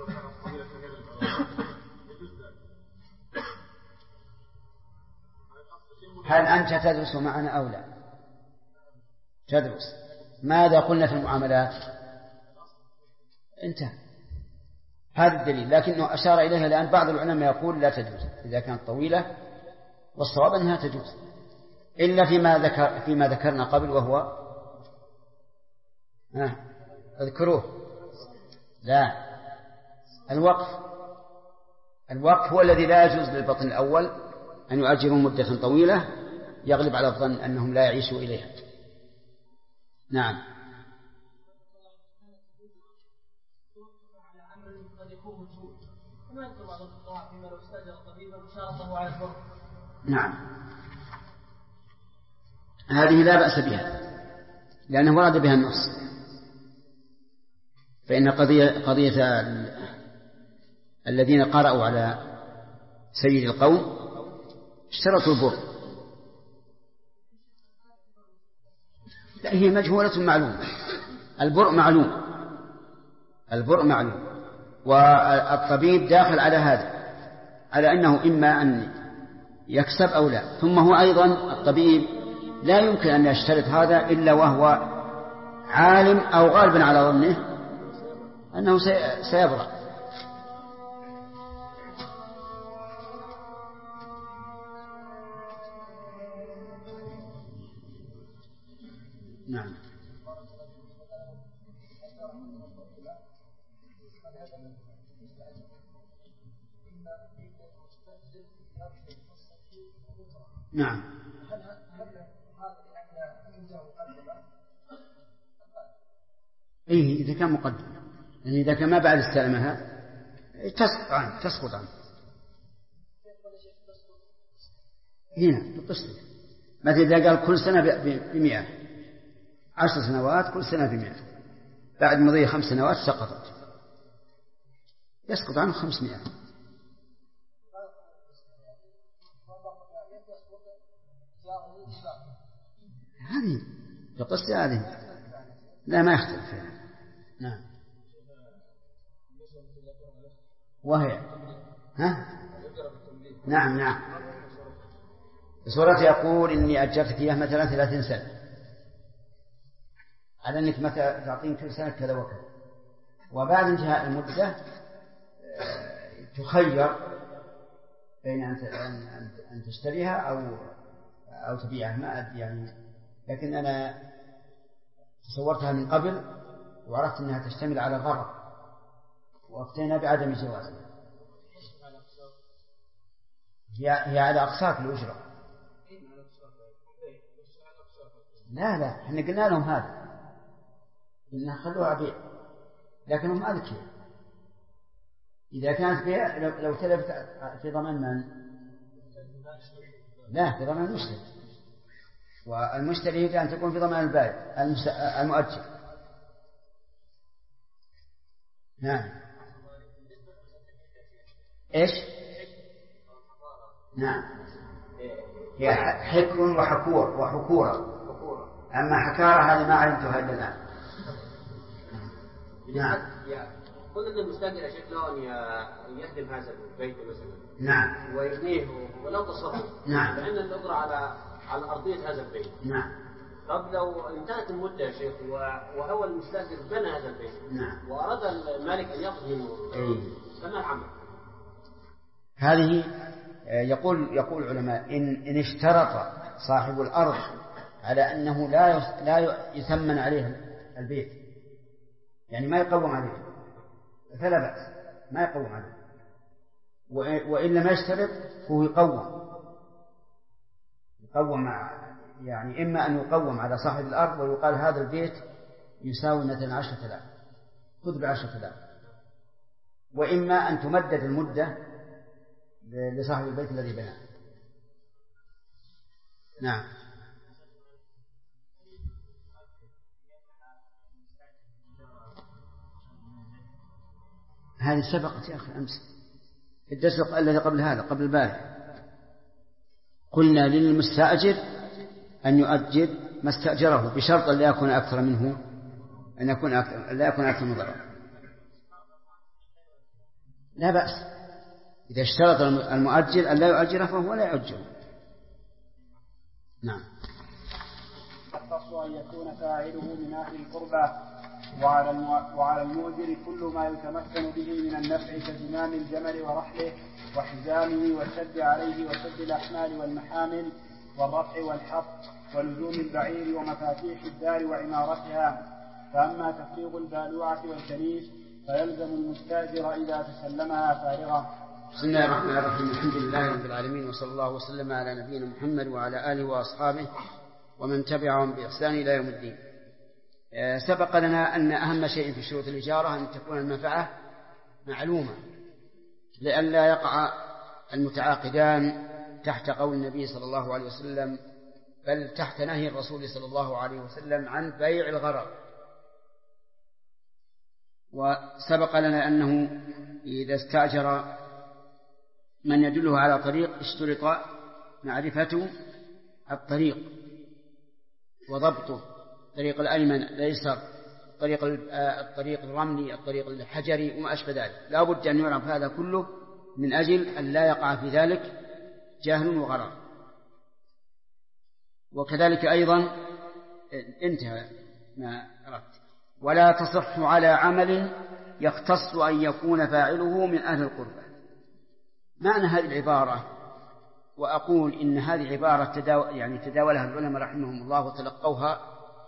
هل أنت تدرس معنا أو لا؟ تدرس. ماذا قلنا في المعاملات؟ انتهى. هذا الدليل، لكنه أشار إليها الآن. بعض العلماء يقول لا تجوز إذا كانت طويلة، والصواب أنها تجوز إلا فيما ذكرنا قبل، وهو اذكروه. لا، الوقف هو الذي لا يجوز للبطن الأول أن يؤجروا مدة طويلة يغلب على الظن أنهم لا يعيشوا إليها. نعم. نعم، هذه لا بأس بها لأنه ورد بها النص. فإن قضية الذين قرأوا على سيد القوم اشترطوا البر، لا هي مجهولة معلومة. البر معلوم، والطبيب داخل على هذا، على أنه إما أن يكسب أو لا. ثم هو أيضا الطبيب لا يمكن أن يشترط هذا إلا وهو عالم أو غالبا على ظنه أنه سيبرأ. نعم. نعم. إيه إذا كان مقدم، يعني إذا كان ما بعد استلمها تسقط عنه. هنا بالقسط، مثل إذا قال كل سنة ب100، 10 سنوات كل سنة ب100، بعد مضي 5 سنوات سقطت، يسقط عنه 500. هذه القصة هذه لا ما يختلف فيها. نعم. وهي نعم سورة يقول إني أجرتك إياه مثلا 30 سنة، على أنك متى تعطين كل سنة كذا وكذا، وبعد انتهاء المدة تخير بين أن تشتريها أو تبيعها، ما أدري يعني، لكن أنا تصورتها من قبل وعرفت أنها تشتمل على غرض وافتينا بعدم جوازها. هي على أقساط الأجرة. لا احنا قلنا لهم هذا، قلنا خلوها بيع، لكنهم ما ذكروا. إذا كانت بيع لو تلفت في ضمان من؟ لا، في ضمان المشتري، والمشتري يجب أن تكون في ضمان البائع المؤجر. نعم. إيش؟ نعم، هي حكر وحكورة. أما حكارة هذه ما علمتها إلا الآن. نعم. قلنا أن المستأجر يا شيخ له أن يهدم هذا البيت مثلا. نعم. ويبنيه ولو تصرف. نعم. فإن الأجرة على أرضية هذا البيت. نعم. طب لو انتهت المدة يا شيخ وهو المستأجر بنى هذا البيت. نعم. وأراد المالك أن يأخذ منه. فما العمل؟ هذه يقول العلماء إن اشترط صاحب الأرض على أنه لا يثمن عليه البيت، يعني ما يقوم عليه، فلا بأس، ما يقوم عليه. وإلا ما يشترط هو يقوم يعني إما أن يقوم على صاحب الأرض ويقال هذا البيت يساوي مثلا 10,000، خذ ب10,000، وإما أن تمدد المدة لصاحب البيت الذي بناه. نعم. هذه سبقت يا أخي أمس في الدرس الذي قبل هذا، قبل البارح، قلنا للمستأجر أن يؤجر ما استأجره بشرط أن لا يكون أكثر منه، لا يكون أكثر من ضرر. لا بأس إذا اشترط المؤجر أن لا يؤجره فهو لا يؤجره. نعم. يختص أن يكون فاعله من أهل القربى، وعلى المؤجر كل ما يتمكن به من النفع كزمام الجمل ورحله وحزامه والشد عليه وشد الأحمال والمحامل والرفع والحط ولزوم البعير ومفاتيح الدار وعمارتها. فأما تفريغ البالوعة والكنيس فيلزم المستأجر إذا تسلمها فارغة. بسم الله الرحمن الرحيم. الحمد لله رب العالمين، وصلى الله وسلم على نبينا محمد وعلى آله وأصحابه ومن تبعهم بإحسان إلى يوم الدين. سبق لنا أن أهم شيء في شروط الإجارة أن تكون المنفعة معلومة، لئلا يقع المتعاقدان تحت قول النبي صلى الله عليه وسلم، بل تحت نهي الرسول صلى الله عليه وسلم عن بيع الغرر. وسبق لنا أنه إذا استأجر من يدله على طريق اشترط معرفة الطريق وضبطه، الطريق الأيمن الأيسر، الطريق الرملي، الطريق الحجري وما أشبه ذلك، لا بد أن يعرف هذا كله من أجل أن لا يقع في ذلك جهل وغرر. وكذلك أيضا انتهى ما أردت. ولا تصح على عمل يختص أن يكون فاعله من أهل القربة. معنى هذه العبارة، وأقول إن هذه عبارة تداولها العلماء رحمهم الله وتلقوها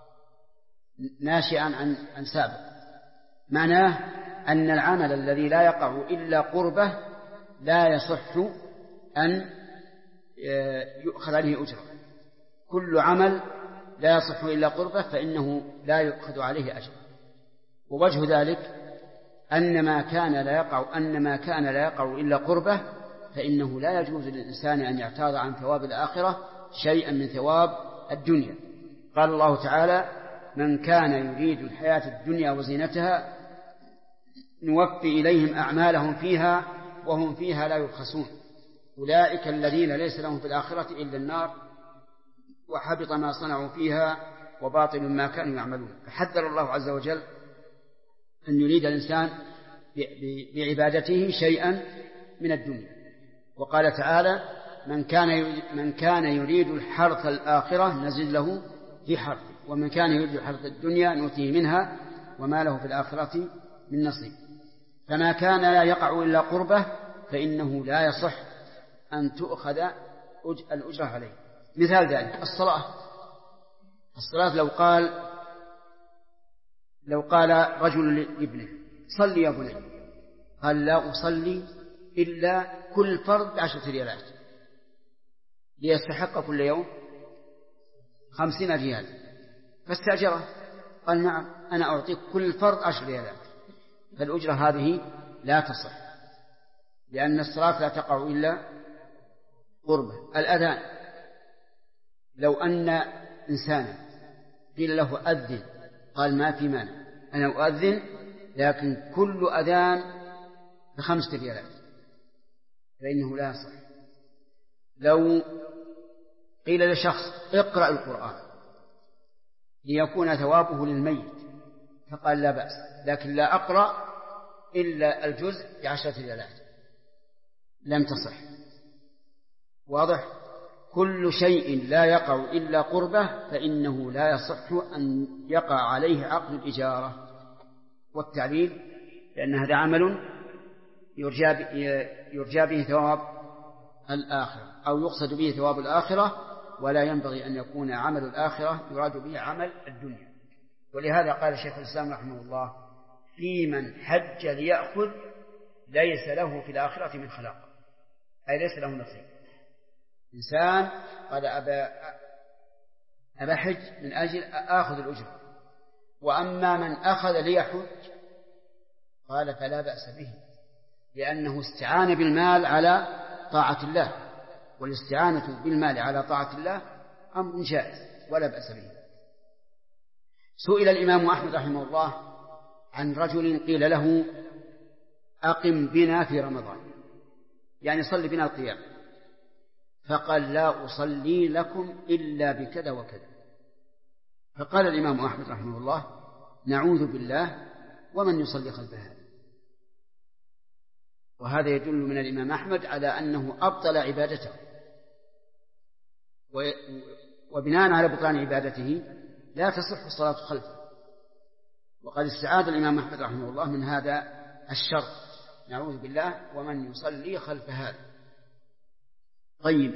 ناشئا عن سابق. معناه أن العمل الذي لا يقع إلا قربة لا يصح أن يؤخذ عليه أجرة. كل عمل لا يصح إلا قربة فإنه لا يؤخذ عليه أجر. ووجه ذلك أن ما كان لا يقع إلا قربة فإنه لا يجوز للإنسان أن يعتاض عن ثواب الآخرة شيئا من ثواب الدنيا. قال الله تعالى: من كان يريد الحياة الدنيا وزينتها نوفي إليهم أعمالهم فيها وهم فيها لا يبخسون أولئك الذين ليس لهم في الآخرة إلا النار وحبط ما صنعوا فيها وباطل ما كانوا يعملون. فحذر الله عز وجل أن يريد الإنسان بعبادته شيئا من الدنيا. وقال تعالى: من كان يريد الحرث الآخرة نزل له في حرثه ومن كان يريد حرث الدنيا نؤتيه منها وما له في الآخرة من نصيب. فما كان لا يقع إلا قربة فإنه لا يصح أن تؤخذ الأجرة عليه. مثال ذلك الصلاة لو قال رجل لابنه: صلي يا بني، قال: لا أصلي إلا كل فرض 10 ريالات، ليستحق كل يوم 50 ريال. فاستأجره، قال: نعم أنا أعطيك كل فرض 10 ريالات. فالأجرة هذه لا تصح، لأن الصلاة لا تقع إلا قربة. الأذان، لو أن إنسانا قيل له أذن قال: ما في مانع، أنا أؤذن، لكن كل أذان ب5 ريالات، فإنه لا يصح. لو قيل لشخص: اقرأ القرآن ليكون ثوابه للميت، فقال: لا بأس، لكن لا أقرأ إلا الجزء ب10 ريالات، لم تصح. واضح؟ كل شيء لا يقع إلا قربة فإنه لا يصح أن يقع عليه عقد الإجارة والتعليل، لأن هذا عمل يرجى به ثواب الآخرة أو يقصد به ثواب الآخرة، ولا ينبغي أن يكون عمل الآخرة يراد به عمل الدنيا. ولهذا قال شيخ الإسلام رحمه الله: في من حج ليأخذ ليس له في الآخرة من خلاق، أي ليس له نصيب. إنسان قال: أبا حج من أجل أخذ الأجر، وأما من أخذ ليحج قال: فلا بأس به، لأنه استعان بالمال على طاعة الله، والاستعانة بالمال على طاعة الله أمر جائز ولا بأس به. سئل الإمام أحمد رحمه الله عن رجل قيل له: أقم بنا في رمضان، يعني صل بنا القيام، فقال: لا أصلي لكم إلا بكذا وكذا. فقال الإمام أحمد رحمه الله: نعوذ بالله، ومن يصلي خلف هذا؟ وهذا يدل من الإمام أحمد على أنه أبطل عبادته، وبناء على بطلان عبادته لا تصح الصلاة خلفه. وقد استعاذ الإمام أحمد رحمه الله من هذا الشر: نعوذ بالله، ومن يصلي خلف هذا. طيب،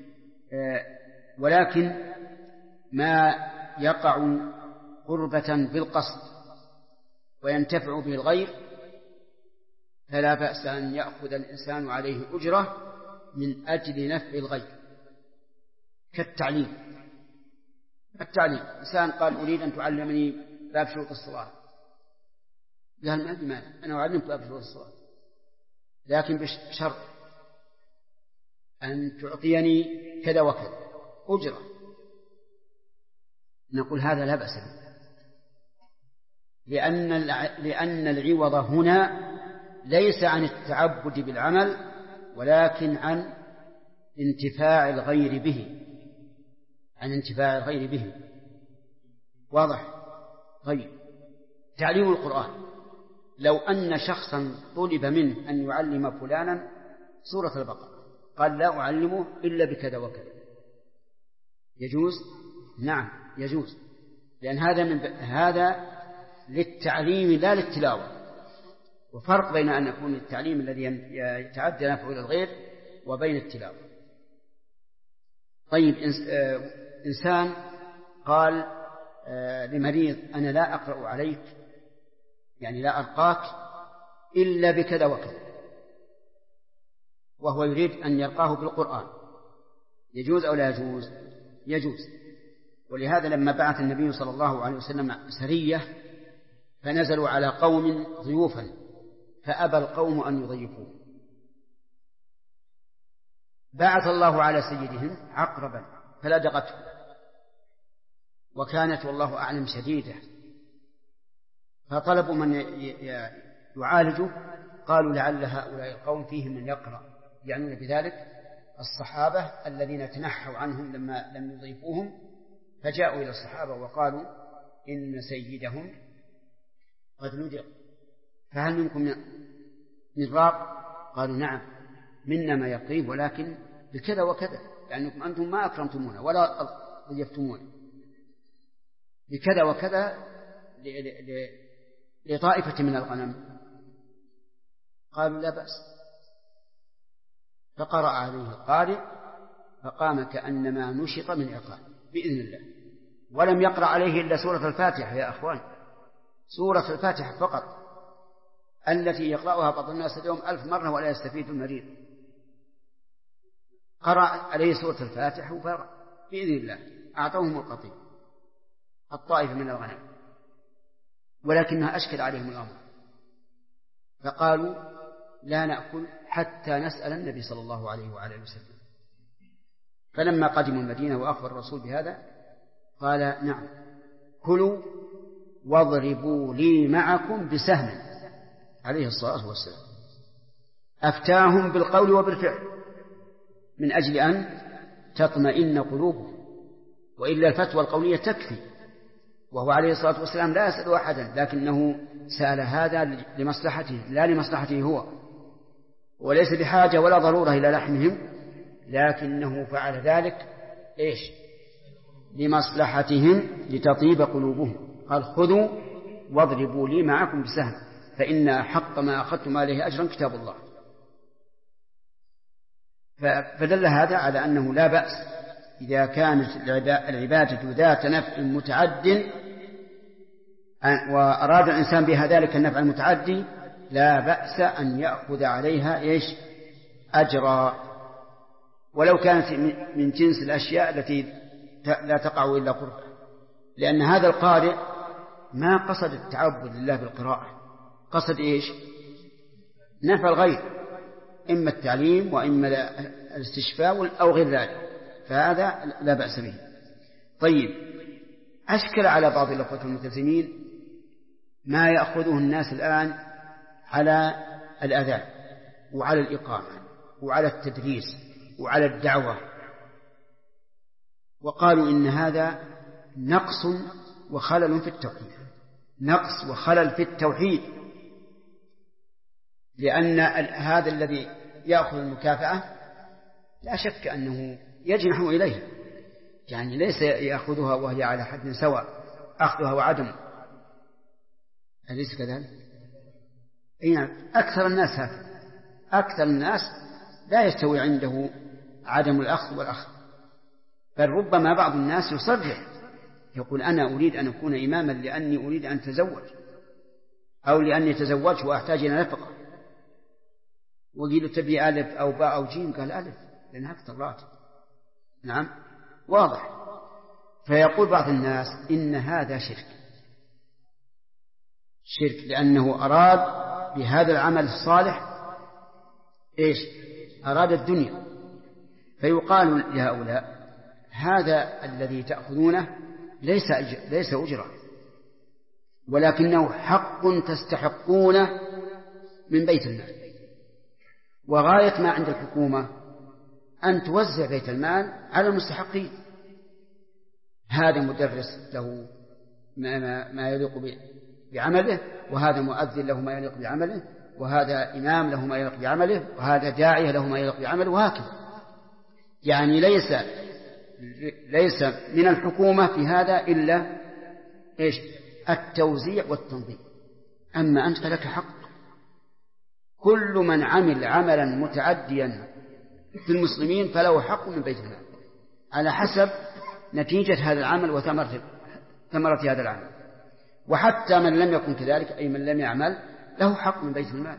ولكن ما يقع قربة بالقصد وينتفع به الغير فلا بأس أن يأخذ الإنسان عليه أجرة من أجل نفع الغير، كالتعليم. إنسان قال: أريد أن تعلمني باب شروط الصلاة، قال: ما في مانع، أنا أعلمك باب شروط الصلاة، لكن بشرط أن تعطيني كذا وكذا أجرة. نقول: هذا لا بأس به، لأن العوض هنا ليس عن التعبد بالعمل، ولكن عن انتفاع الغير به، واضح؟ طيب، تعليم القرآن، لو أن شخصا طلب منه أن يعلم فلانا سورة البقرة، قال: لا أعلمه إلا بكذا وكذا، يجوز؟ نعم يجوز، لأن هذا للتعليم لا للتلاوة، وفرق بين أن يكون التعليم الذي يتعدى نفعه إلى الغير وبين التلاوة. طيب إنسان قال لمريض أنا لا أقرأ عليك، يعني لا أرقاك إلا بكذا وكذا، وهو يريد أن يرقاه بالقرآن، يجوز أو لا يجوز؟ يجوز. ولهذا لما بعث النبي صلى الله عليه وسلم سرية فنزلوا على قوم ضيوفا فأبى القوم أن يضيفوه، بعث الله على سيدهم عقربا فلدغته، وكانت والله أعلم شديدة، فطلبوا من يعالجه، قالوا لعل هؤلاء القوم فيهم من يقرأ، يعنون بذلك الصحابة الذين تنحوا عنهم لما لم يضيفوهم، فجاءوا إلى الصحابة وقالوا إن سيدهم قد لدغ فهل منكم من راق؟ قالوا نعم منا ما يقيه، ولكن بكذا وكذا، لأنكم أنتم ما أكرمتمونا ولا ضيفتمونا، بكذا وكذا لطائفة من الغنم. قالوا لا بأس، فقرأ عليه القارئ فقام كأنما نشط من عقاب بإذن الله، ولم يقرأ عليه إلا سورة الفاتحة يا أخوان، سورة الفاتحة فقط، التي يقرأها بعض الناس اليوم 1000 مرة ولا يستفيد المريض. قرأ عليه سورة الفاتحة وفرق بإذن الله، أعطوهم القطيع الطائفة من الغنم، ولكنها أشكل عليهم الأمر، فقالوا لا نأكل حتى نسأل النبي صلى الله عليه وعلى وسلم. فلما قدموا المدينة وأخبر الرسول بهذا قال نعم كلوا واضربوا لي معكم بسهم عليه الصلاة والسلام. أفتاهم بالقول وبالفعل من أجل أن تطمئن قلوبهم، وإلا الفتوى القولية تكفي، وهو عليه الصلاة والسلام لا يسأل أحدا، لكنه سأل هذا لمصلحته لا لمصلحته هو، وليس بحاجة ولا ضرورة إلى لحمهم، لكنه فعل ذلك إيش؟ لمصلحتهم لتطيب قلوبهم. قال خذوا واضربوا لي معكم بسهم فإن أحق ما أخذتم عليه أجرا كتاب الله. فدل هذا على أنه لا بأس إذا كانت العبادة ذات نفع متعد وأراد الإنسان بها ذلك النفع المتعدي، لا بأس أن يأخذ عليها إيش؟ أجرا، ولو كانت من جنس الأشياء التي لا تقع إلا قربا، لأن هذا القارئ ما قصد التعبد لله بالقراءة، قصد إيش؟ نفع الغير، إما التعليم وإما الاستشفاء أو غير ذلك، فهذا لا بأس به. طيب أشكل على بعض الأخوة الملتزمين ما يأخذه الناس الآن على الأذان وعلى الإقامة وعلى التدريس وعلى الدعوة، وقالوا إن هذا نقص وخلل في التوحيد، نقص وخلل في التوحيد، لأن هذا الذي يأخذ المكافأة لا شك أنه يجنح إليها، يعني ليس يأخذها وهي على حد سواء أخذها وعدم، أليس كذلك؟ يعني أكثر الناس هكذا، أكثر الناس لا يستوي عنده عدم الأخذ والأخذ، بل ربما بعض الناس يصرح يقول أنا أريد أن أكون إماما لأني أريد أن أتزوج، أو لأني تزوجت وأحتاج إلى نفقة، وقيل تبي ألف أو باء أو جيم، قال ألف لأنها أكثر راتب. نعم واضح. فيقول بعض الناس إن هذا شرك، شرك لأنه أراد بهذا العمل الصالح إيش؟ أراد الدنيا. فيقال لهؤلاء هذا الذي تأخذونه ليس أجرة، ولكنه حق تستحقونه من بيت المال، وغاية ما عند الحكومة أن توزع بيت المال على المستحقين. هذا مدرس له ما يليق بعمله، وهذا مؤذن له ما يليق بعمله، وهذا إمام له ما يليق بعمله، وهذا داعية له ما يليق بعمله، وهكذا. يعني ليس ليس من الحكومة في هذا إلا إيش؟ التوزيع والتنظيم. أما أنت فلك حق. كل من عمل عملا متعديا في المسلمين فله حق من بيت المال على حسب نتيجة هذا العمل وثمرة هذا العمل. وحتى من لم يكن كذلك، أي من لم يعمل، له حق من بيت المال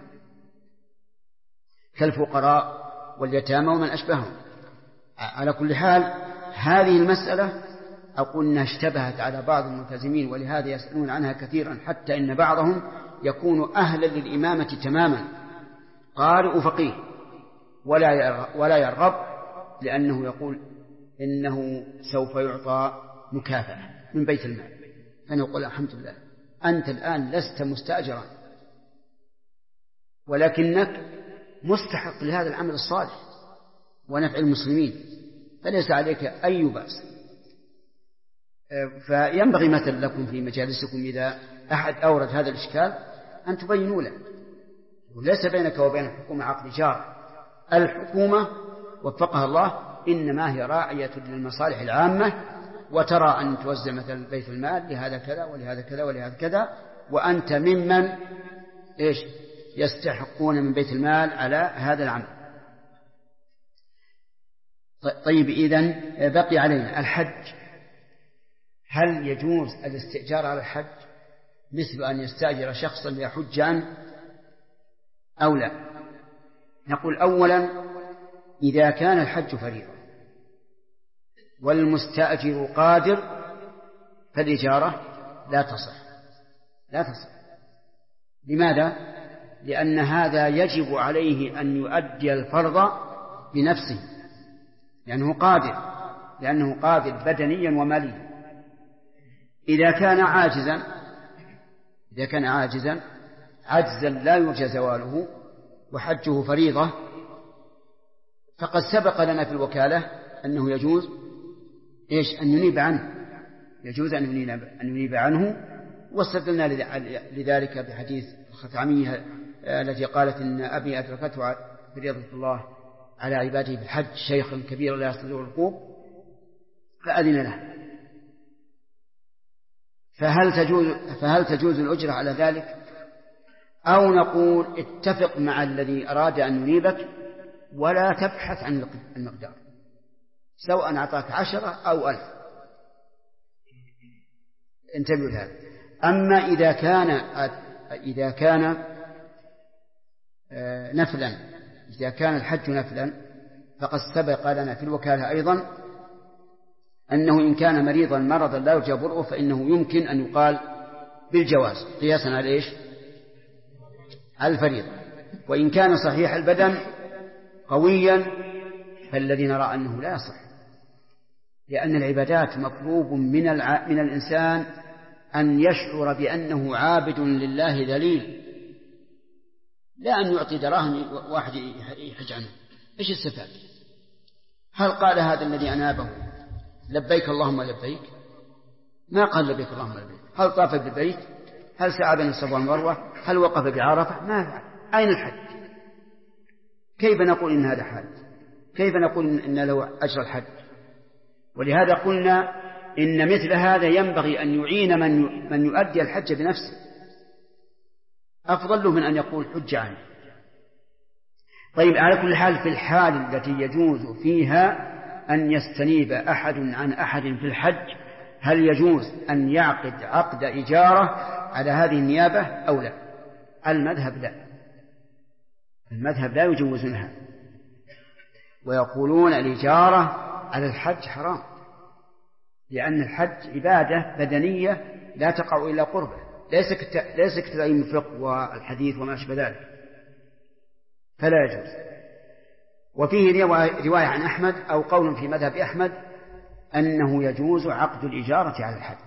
كالفقراء واليتامى ومن أشبههم. على كل حال هذه المسألة أقول أنها اشتبهت على بعض الملتزمين، ولهذا يسألون عنها كثيرا، حتى إن بعضهم يكون أهلا للإمامة تماما، قارئ فقيه ولا يرغب، لأنه يقول إنه سوف يعطى مكافأة من بيت المال. فنقول الحمد لله أنت الآن لست مستأجرا، ولكنك مستحق لهذا العمل الصالح ونفع المسلمين، فليس عليك أي بأس. فينبغي مثلا لكم في مجالسكم إذا أحد أورد هذا الإشكال أن تبينوا له. وليس بينك وبين الحكومة عقد جار. الحكومة وفقها الله إنما هي راعية للمصالح العامة، وترى أن توزع مثلا بيت المال لهذا كذا ولهذا كذا ولهذا كذا، وأنت ممن إيش يستحقون من بيت المال على هذا العمل. طيب، إذن بقي علينا الحج. هل يجوز الاستئجار على الحج مثل أن يستأجر شخصا ليحج عنه أو لا؟ نقول أولا إذا كان الحج فريضة والمستأجر قادر فالإجارة لا تصح. لماذا؟ لأن هذا يجب عليه أن يؤدي الفرض بنفسه، لأنه قادر بدنيا وماليا. إذا كان عاجزا عجزا لا يرجى زواله وحجه فريضة، فقد سبق لنا في الوكالة أنه يجوز أن ينيب عنه، واستدلنا لذلك بحديث الخثعمية التي قالت إن أبي أدركته فريضة الله على عباده بالحج شيخا كبيرا لا يستطيع الركوب فأذن له. فهل تجوز الأجرة على ذلك؟ أو نقول اتفق مع الذي أراد أن ينيبك ولا تبحث عن المقدار، سواء أعطاك 10 أو 1000. انتبهوا لهذا. أما إذا كان نفلا، إذا كان الحج نفلا، فقد سبق لنا في الوكالة أيضا أنه إن كان مريضا مرضا لا يرجى برؤه فإنه يمكن أن يقال بالجواز قياسا على إيش؟ على الفريضة. وإن كان صحيح البدن قويا فالذي نرى أنه لا يصح، لأن العبادات مطلوب من الإنسان أن يشعر بأنه عابد لله ذليل، لا أن يعطي دراهم واحد يحج عنه. إيش استفاد؟ هل قال هذا الذي أنابه لبيك اللهم لبيك؟ ما قال لبيك اللهم لبيك. هل طاف بالبيت؟ هل سعى بين الصفا والمروة؟ هل وقف بعرفة؟ ما فعل. أين الحج؟ كيف نقول إن هذا حج؟ كيف نقول إن له أجر الحج؟ ولهذا قلنا إن مثل هذا ينبغي أن يعين من يؤدي الحج بنفسه، أفضل له من أن يقول حج عنه. طيب، على كل حال في الحال التي يجوز فيها أن يستنيب أحد عن أحد في الحج، هل يجوز أن يعقد عقد إجارة على هذه النيابة أو لا؟ المذهب لا يجوزونها، ويقولون الإجارة على الحج حرام، لأن الحج عبادة بدنية لا تقع إلا قربة، ليس كتعليم الفقه والحديث وما أشبه ذلك، فلا يجوز. وفيه رواية عن أحمد أو قول في مذهب أحمد أنه يجوز عقد الإجارة على الحج.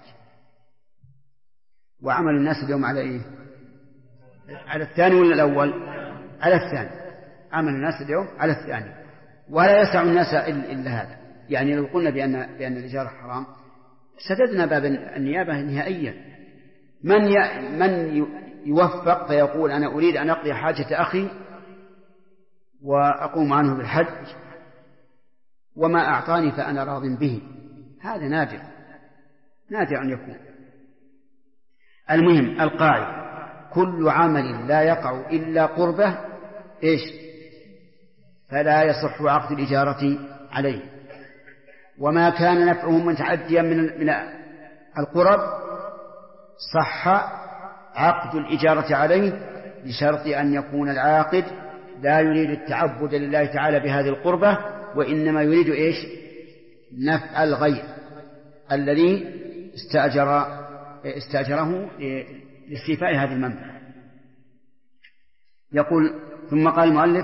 وعمل الناس اليوم على إيه؟ على الثاني ولا الأول؟ على الثاني. عمل الناس اليوم على الثاني، ولا يسع الناس إلا هذا. يعني لو قلنا بأن الإجارة حرام سددنا باب النيابة نهائيا. من يوفق فيقول أنا أريد أن أقضي حاجة أخي وأقوم عنه بالحج وما أعطاني فأنا راض به. هذا نادر أن يكون. المهم القاعدة كل عمل لا يقع إلا قربه فلا يصح عقد الإجارة عليه. وما كان نفعه متعديا من القرب صح عقد الإجارة عليه بشرط أن يكون العاقد لا يريد التعبد لله تعالى بهذه القربة، وإنما يريد نفع الغير الذي استأجره لاستيفاء هذه المنفعة. يقول ثم قال المؤلف: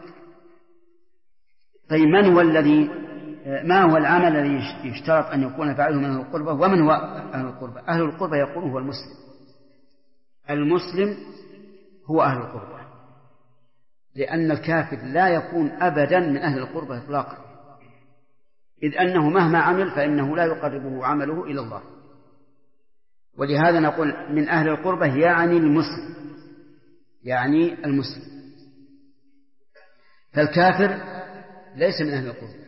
طيب ما هو العمل الذي يشترط أن يكون فاعله من أهل القربة؟ ومن هو أهل القربة؟ أهل القربة يقول هو المسلم هو أهل القربة، لأن الكافر لا يكون أبدا من أهل القربة إطلاقا، إذ أنه مهما عمل فإنه لا يقربه عمله إلى الله. ولهذا نقول من أهل القربة يعني المسلم، فالكافر ليس من أهل القربة.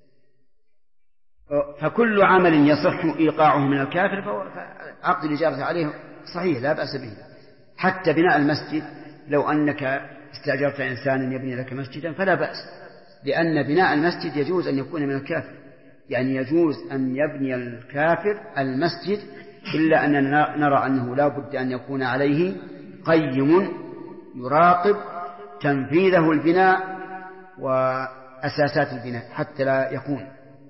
فكل عمل يصح إيقاعه من الكافر فعقد الإجارة عليه صحيح لا بأس به. حتى بناء المسجد لو أنك استأجرت إنسانا يبني لك مسجدا فلا بأس، لأن بناء المسجد يجوز أن يكون من الكافر، يعني يجوز أن يبني الكافر المسجد، إلا أننا نرى أنه لا بد أن يكون عليه قيم يراقب تنفيذه البناء وأساسات البناء حتى لا يكون.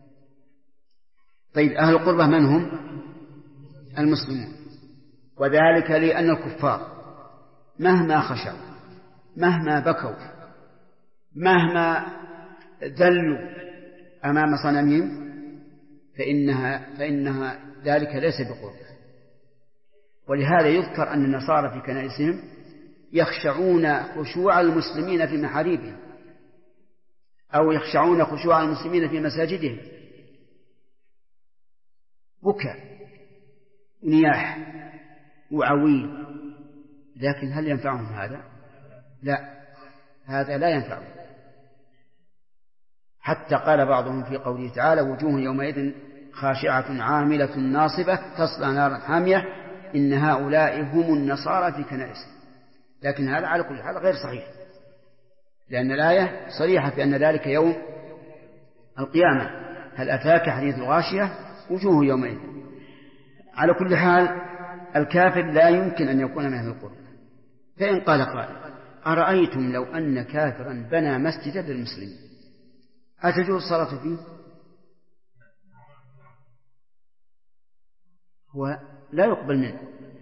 طيب أهل القربة من هم؟ المسلمون، وذلك لأن الكفار مهما خشعوا مهما بكوا مهما ذلوا أمام صنمهم فإنها ذلك ليس بقربة. ولهذا يذكر أن النصارى في كنائسهم يخشعون خشوع المسلمين في محاريبهم، أو يخشعون خشوع المسلمين في مساجدهم، بكى نياح وعويل. لكن هل ينفعهم هذا؟ لا، هذا لا ينفعهم. حتى قال بعضهم في قوله تعالى: وجوه يومئذ خاشعة عاملة ناصبة تصلى نارا حامية إن هؤلاء هم النصارى في كنائسهم. لكن هذا على كل حال غير صحيح، لأن الآية صريحة في أن ذلك يوم القيامة. هل أتاك حديث الغاشية وجوه يومئذ. على كل حال الكافر لا يمكن أن يكون من أهل القرب. فإن قال قائل: أرأيتم لو أن كافرا بنى مسجدا للمسلمين أتجوز الصلاة فيه؟ هو لا يقبل منه.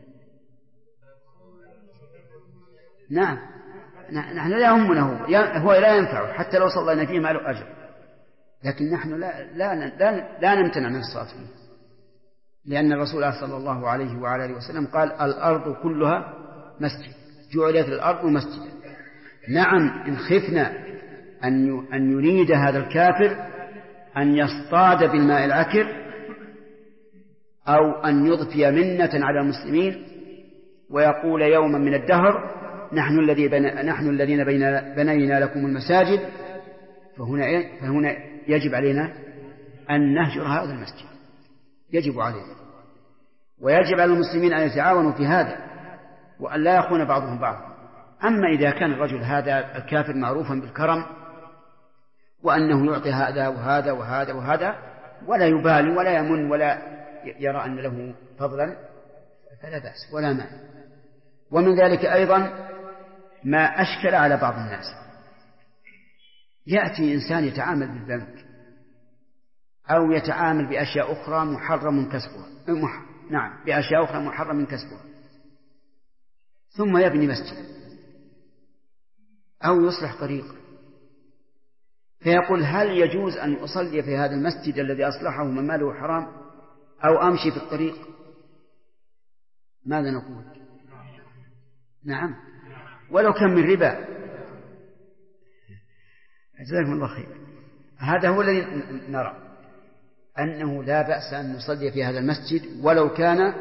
نعم، نحن لا يهمنا هو لا ينفعه، حتى لو صلينا فيه ما له أجر، لكن نحن لا نمتنع من الصلاة فيه، لأن الرسول صلى الله عليه وعلى آله وسلم قال: الأرض كلها مسجد، جعلت الأرض مسجدا. نعم، إن خفنا أن يريد هذا الكافر أن يصطاد بالماء العكر أو أن يضفي منة على المسلمين ويقول يوما من الدهر: نحن الذين بنينا لكم المساجد، فهنا يجب علينا أن نهجر هذا المسجد، يجب علينا، ويجب على المسلمين أن يتعاونوا في هذا وأن لا يخون بعضهم بعضا. أما إذا كان الرجل هذا الكافر معروفا بالكرم وأنه يعطي هذا وهذا وهذا وهذا ولا يبالي ولا يمن ولا يرى أن له فضلا فلا بأس ولا مانع. ومن ذلك أيضا ما أشكل على بعض الناس: يأتي إنسان يتعامل بالبنك أو يتعامل بأشياء أخرى محرم كسبها، بأشياء أخرى محرم كسبها، ثم يبني مسجد أو يصلح طريق، فيقول: هل يجوز أن أصلي في هذا المسجد الذي أصلحه من ماله حرام أو أمشي في الطريق؟ ماذا نقول؟ نعم، ولو كان من ربا. جزاكم الله خير. هذا هو الذي نرى أنه لا بأس أن نصلي في هذا المسجد ولو كان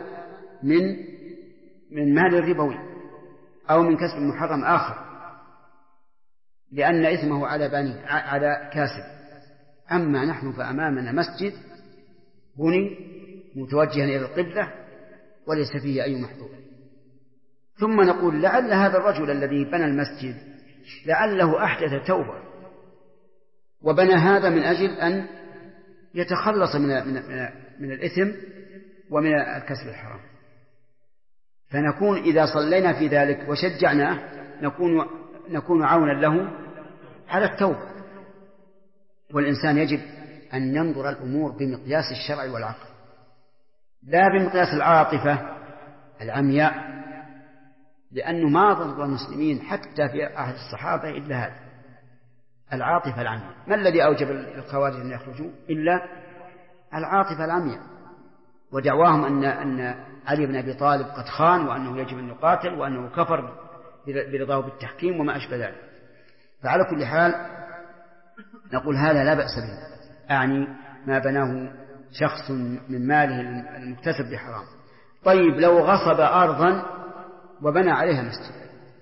من مال الربوي أو من كسب محرم آخر، لأن إثمه على كاسب. أما نحن فأمامنا مسجد بني متوجها إلى القبلة وليس فيه أي محظور، ثم نقول لعل هذا الرجل الذي بنى المسجد لعله أحدث توبة وبنى هذا من أجل أن يتخلص من الإثم ومن الكسب الحرام، فنكون إذا صلينا في ذلك وشجعناه نكون عونا له على التوبة. والإنسان يجب أن ينظر الأمور بمقياس الشرع والعقل لا بمقياس العاطفة العمياء، لأنه ما ضر المسلمين حتى في عهد الصحابة إلا هذا العاطفة العمياء. ما الذي أوجب الخوارج أن يخرجوا إلا العاطفة العمياء، ودعواهم أن علي بن أبي طالب قد خان وأنه يجب أن يقاتل وأنه كفر برضاه بالتحكيم وما أشبه ذلك. فعلى كل حال نقول هذا لا بأس به، أعني ما بناه شخص من ماله المكتسب بحرام. طيب لو غصب أرضا وبنى عليها مسجد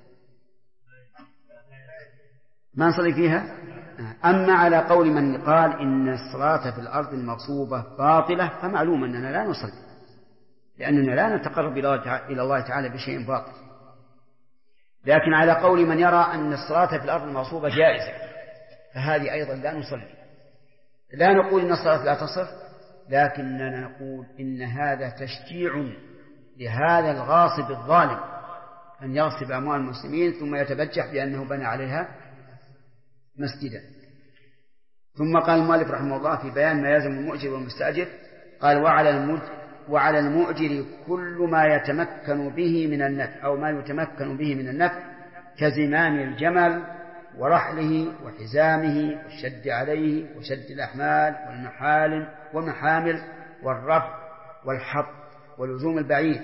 ما نصلي فيها؟ أما على قول من قال إن الصلاة في الأرض المغصوبة باطلة فمعلوم أننا لا نصلي، لأننا لا نتقرب إلى الله تعالى بشيء باطل. لكن على قول من يرى أن الصلاة في الأرض المغصوبة جائزة فهذه أيضا لا نصلي. لا نقول إن الصلاة لا تصح، لكننا نقول إن هذا تشجيع لهذا الغاصب الظالم أن يغصب أموال المسلمين ثم يتبجح بأنه بنى عليها مسجدا. ثم قال المؤلف رحمه الله في بيان ما يلزم المؤجر والمستأجر قال وعلى المؤجر كل ما يتمكن به من النفع أو ما يتمكن به من النفع كزمام الجمل ورحله وحزامه والشد عليه وشد الأحمال والمحامل والرفع والحط ولزوم البعير،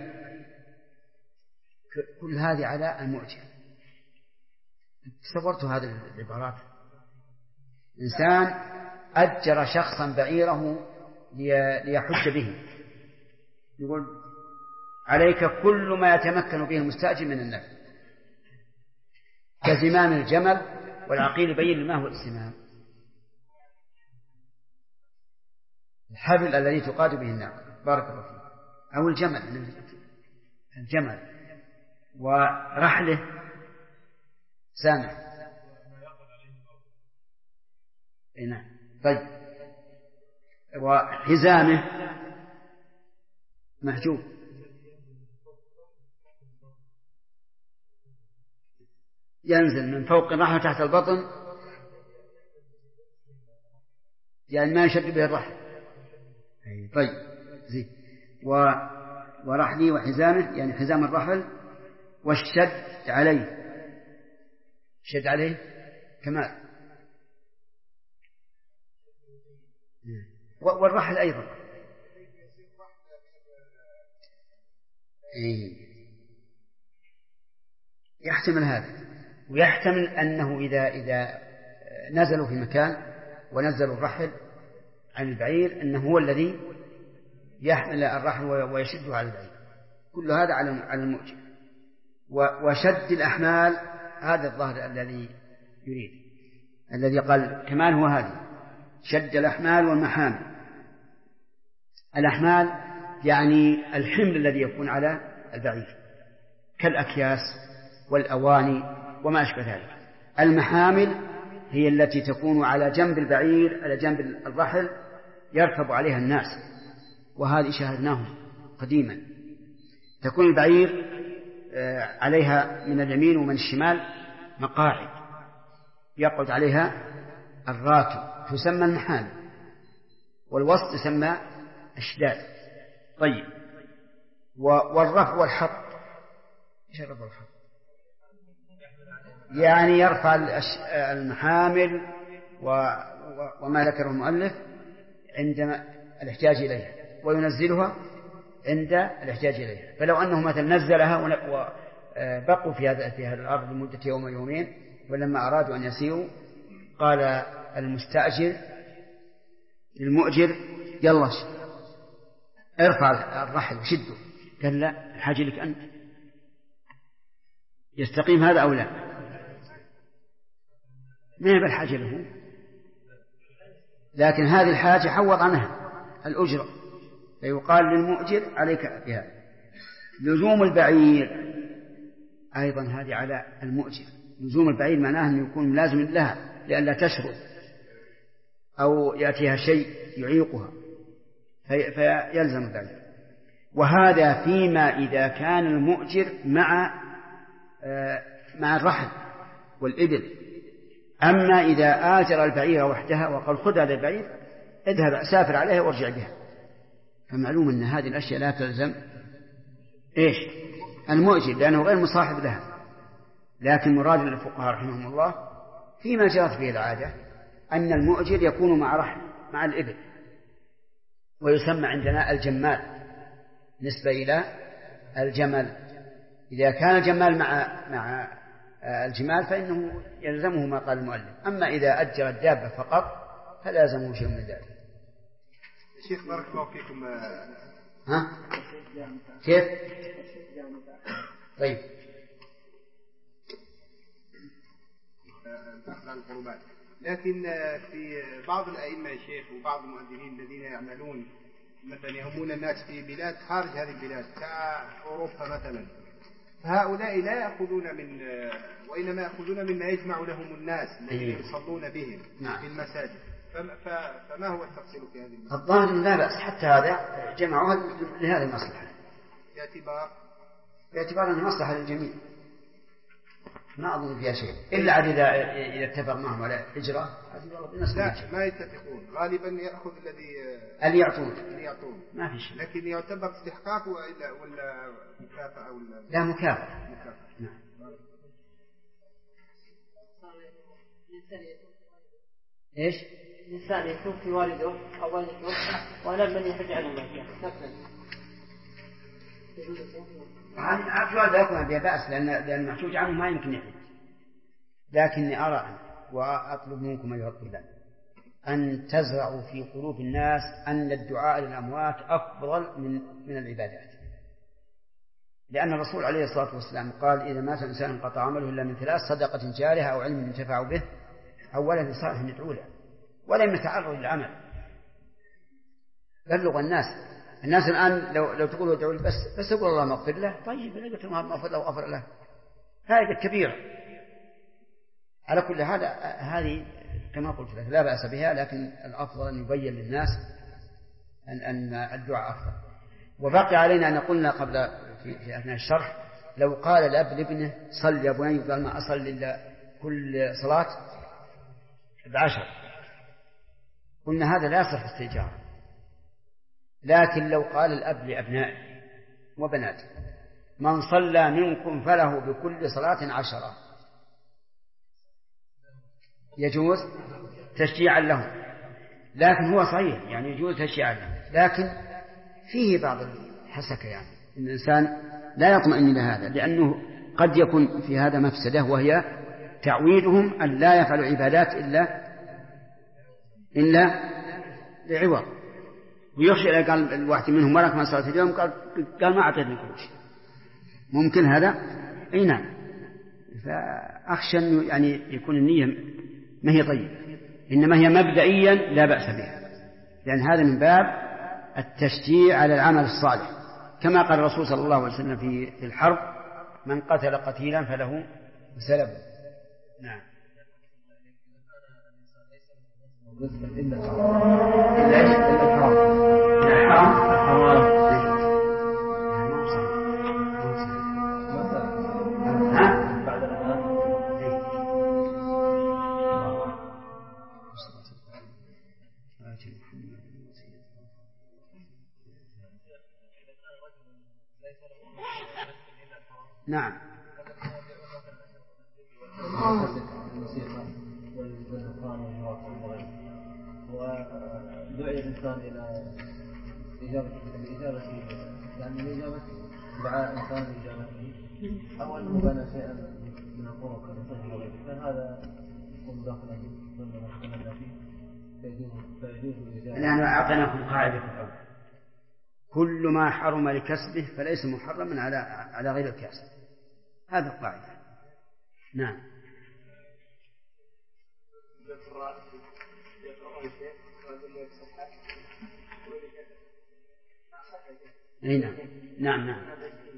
كل هذه على المؤجر. تصورت هذه العبارات، إنسان أجر شخصا بعيره ليحج به، يقول عليك كل ما يتمكن به المستأجر من النفع كزمام الجمل، والعقيل يبين ما هو الزمام، الحبل الذي تقاد به الناقة بارك الله فيك، أو الجمل ورحله سامع. نعم. طيب وحزامه محجوب، ينزل من فوق الرحل تحت البطن، يعني ما يشد به الرحل. طيب زين. ورحلي وحزامه يعني حزام الرحل، والشد عليه، شد عليه كمال، والرحل أيضا يحتمل هذا، ويحتمل أنه إذا نزلوا في مكان ونزلوا الرحل عن البعير أنه هو الذي يحمل الرحل ويشده على البعير. كل هذا على المؤجر. وشد الأحمال هذا الظاهر الذي يريد، الذي قال كمان هو هذا شد الأحمال والمحامل. الأحمال يعني الحمل الذي يكون على البعير كالأكياس والأواني وما أشبه ذلك. المحامل هي التي تكون على جنب البعير، على جنب الرحل يركب عليها الناس، وهذه شاهدناه قديما، تكون البعير عليها من اليمين ومن الشمال مقاعد يقعد عليها الراكب تسمى المحامل، والوسط يسمى أشداد. طيب والرفع والحط، ايش الرفع والحط؟ يعني يرفع المحامل وما ذكره المؤلف عند الاحتياج إليها، وينزلها عند الاحتياج إليها. فلو أنه مثلا نزلها وبقوا في هذا الأرض لمدة يوم يومين، ولما أرادوا أن يسيروا قال المستأجر للمؤجر يلا ارفع الرحل وشده، قال لا، الحاجة لك أنت. يستقيم هذا أو لا؟ ما هي بالحاجة له، لكن هذه الحاجة حوض عنها الأجرة، فيقال للمؤجر عليك بها. لزوم البعير أيضا هذه على المؤجر. لزوم البعير معناه أنه يكون ملازم لها لئلا تشرد أو يأتيها شيء يعيقها فيلزم البعير. وهذا فيما إذا كان المؤجر مع الرحل والإبل. أما إذا آجر البعير وحدها وقال خذ هذا البعير اذهب سافر عليها وارجع بها، فمعلوم أن هذه الأشياء لا تلزم المؤجر لأنه غير مصاحب لها. لكن مراد الفقهاء رحمهم الله فيما جرت به العادة أن المؤجر يكون مع رحل مع الإبل، ويسمى عندنا الجمال نسبة إلى الجمل. إذا كان الجمال مع الجمال فإنه يلزمه ما قال المؤلف. أما إذا أجر الدابة فقط فلا يلزمه شيء من ذلك. شيخ بارك الله فيكم. ها؟ كيف؟ طيب. لكن في بعض الأئمة يا شيخ وبعض المؤذنين الذين يعملون مثلا يهمون الناس في بلاد خارج هذه البلاد كأوروبا مثلا، فهؤلاء لا يأخذون وإنما يأخذون مما يجمع لهم الناس الذين يصلون بهم في المساجد. فما هو التفصيل في هذه المسألة؟ الظاهر لا بأس، حتى هذا جمعوها لهذه المصلحة باعتبار أنها مصلحة للجميع، ما أظن فيها شيء إلا عاد إذا اتفق معهم على إجراء. لا ما يتفقون، غالبا يأخذ اللي يعطون ما في شيء. لكن يعتبر استحقاق ولا مكافأة ولا لا مكافأة. نعم. إيش؟ الإنسان يتوفي والده أو والده ولم من يحج عنه نفسه. الجواز لا يكون بها بأس لأن المحجوج عنه ما يمكن يحج. لكني أرى وأطلب منكم أيها الطلاب أن تزرعوا في قلوب الناس أن الدعاء للأموات أفضل من العبادات، لأن الرسول عليه الصلاة والسلام قال إذا مات الإنسان انقطع عمله إلا من 3: صدقة جارية أو علم ينتفع به أو ولد صالح يدعو له. ولم يتعرض للعمل. بلغ الناس الآن لو تقولوا ادعوا له بس يقول الله مغفر له، طيب إذا قلت مغفر له وغفر له فائدة كبيرة. على كل هذا هذه كما قلت لك لا بأس بها، لكن الأفضل أن يبين للناس أن الدعاء أفضل. وبقي علينا أن قلنا قبل في أثناء الشرح لو قال الأب لابنه صل يا بني قال ما أصل إلا كل صلاة ب10، قلنا هذا لا يصح استئجار. لكن لو قال الأب لأبنائه وبناته من صلى منكم فله بكل صلاة 10 يجوز تشجيعا لهم. لكن هو صحيح يعني يجوز تشجيعا لهم، لكن فيه بعض الحسكة يعني إن الإنسان لا يطمئن إلى هذا، لأنه قد يكون في هذا مفسدة وهي تعويدهم أن لا يفعلوا عبادات إلا لعوض. ويخشى إذا قال الواحد منهم مرك ما صلاة اليوم قال ما أعطيتني كل شيء، ممكن هذا أي نعم. فأخشى أنه يعني يكون النية ما هي طيبة، إنما هي مبدئيا لا بأس بها، لأن هذا من باب التشجيع على العمل الصالح، كما قال الرسول صلى الله عليه وسلم في الحرب من قتل قتيلا فله سلب. نعم. إلا نعم. ودعي الإنسان إلى الإجابة يعني الإجابة دعاء إنسان لإجابته أو أنه بنى شيئا من الطرق الإنسان وغيره، فهذا يكون داخلا ضمن ما تكلمنا فيه فيجوز الإجابة. نحن أعطيناكم قاعدة في الأول: كل ما حرم لكسبه فليس محرما على غير الكاسب. هذا القاعدة. نعم. أي نعم نعم نعم.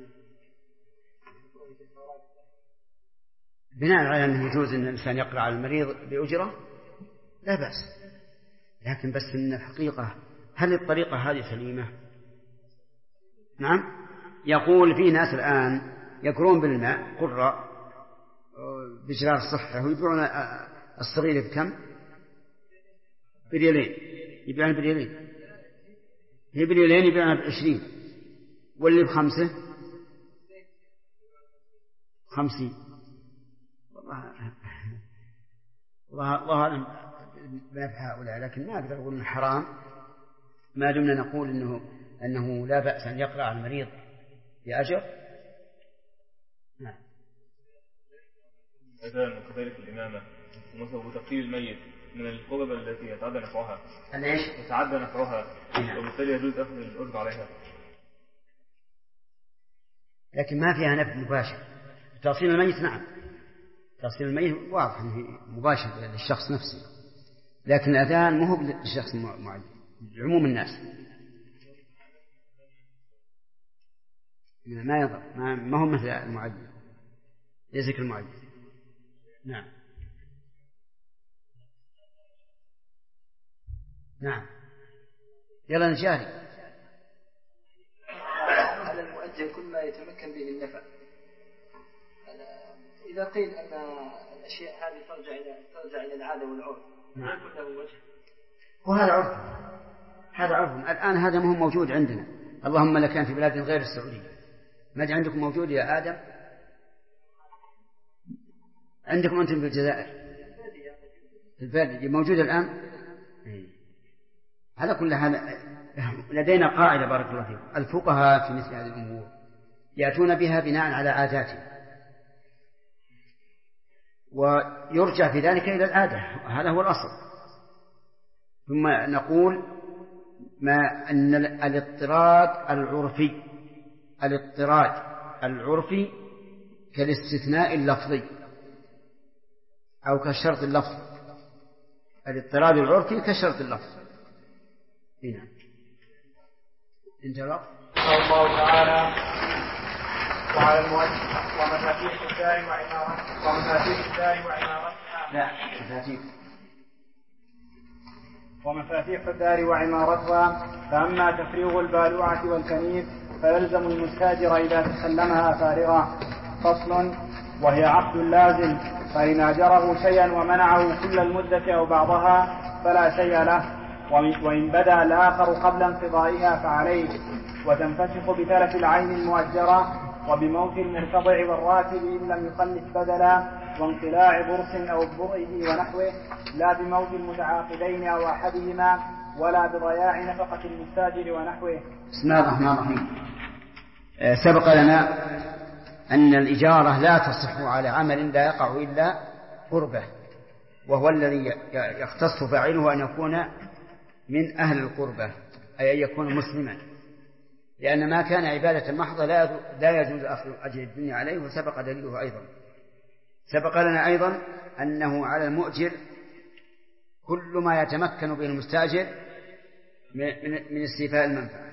بناء على أنه يجوز أن الإنسان يقرأ على المريض بأجرة لا بأس، لكن بس إن الحقيقة هل الطريقة هذه سليمة؟ نعم. يقول في ناس الآن يقرون بالماء قراء بجرار الصحة ويبيعون الصغير بكم؟ بريالين، يبيعون بريالين، هي بريالين يبيعونها ب20، واللي ب5 50. الله أعلم بنفع هؤلاء، لكن ما أقدر أقول إنه حرام ما دمنا نقول أنه لا بأس أن يقرأ على المريض بأجر. نعم. أذان وكذلك الإمامة وتقتيل الميت من القرب التي يتعدى نفعها. ليش؟ يتعدى نفعها وبالتالي يجوز أخذ الأجر عليها. لكن ما فيها نفع مباشر. تغسيل الميت نعم، تغسيل الميت واضح أنه مباشر للشخص نفسه، لكن الأذان مو هو للشخص معين، لعموم الناس ما يضر، ما هو مثل المعين، ليس كالمعين. نعم نعم. يلا نجاري. على المؤجل كل ما يتمكن به النفع. إذا قيل أن الأشياء هذه ترجع إلى العادة والعرف ما يكون له وجه. وهذا عرف، هذا عرف الآن، هذا ما هو موجود عندنا. اللهم لكان في بلاد غير السعودية. ما عندكم موجود يا آدم؟ عندكم أنتم في الجزائر البلد موجود الآن. على كل حال لدينا قاعدة بارك الله فيكم، الفقهاء في مثل هذه الأمور يأتون بها بناء على عاداتهم، ويرجع في ذلك إلى العادة، هذا هو الأصل. ثم نقول ما أن الاضطراد العرفي كالاستثناء اللفظي أو كالشرط اللفظي. الاضطراد العرفي كشرط اللفظ. هنا انتهى الله تعالى وعلى المؤسس ومفاتيح الدار وعمارتها لا مفاتيح ومفاتيح الدار وعمارتها. فأما تفريغ البالوعة والكنيف فيلزم المستاجر إذا تسلمها فارغة. فصل. وهي عقد لازم، فإن أجره شيئا ومنعه كل المدة أو بعضها فلا شيء له، وإن بدا الآخر قبل انقضائها فعليه، وتنفسخ بتلف العين المؤجرة وبموت المرتضع والراكب إن لم يخلف بدلا، وانقلاع برص أو برئه ونحوه، لا بموت المتعاقدين أو أحدهما، ولا بضياع نفقة المستاجر ونحوه. بسم الله الرحمن الرحيم. سبق لنا أن الإجارة لا تصح على عمل لا يقع إلا قربه، وهو الذي يختص فاعله أن يكون من أهل القربة، أي أن يكون مسلما، لأن ما كان عبادة محضة لا يجوز أخذ أجر الدنيا عليه، وسبق دليله أيضا. سبق لنا أيضا أنه على المؤجر كل ما يتمكن به المستأجر من استيفاء المنفعة،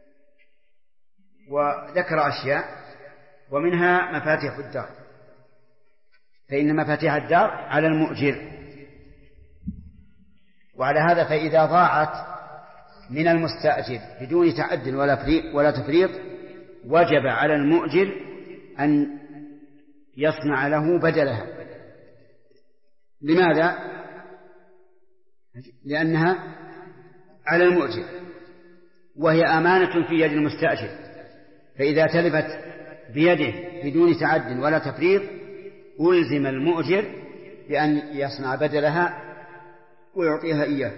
وذكر أشياء ومنها مفاتيح الدار، فإن مفاتيح الدار على المؤجر. وعلى هذا فإذا ضاعت من المستأجر بدون تعد ولا تفريط وجب على المؤجر أن يصنع له بدلها. لماذا؟ لأنها على المؤجر وهي أمانة في يد المستأجر، فإذا تلفت بيده بدون تعد ولا تفريط ألزم المؤجر بأن يصنع بدلها ويعطيها إياه.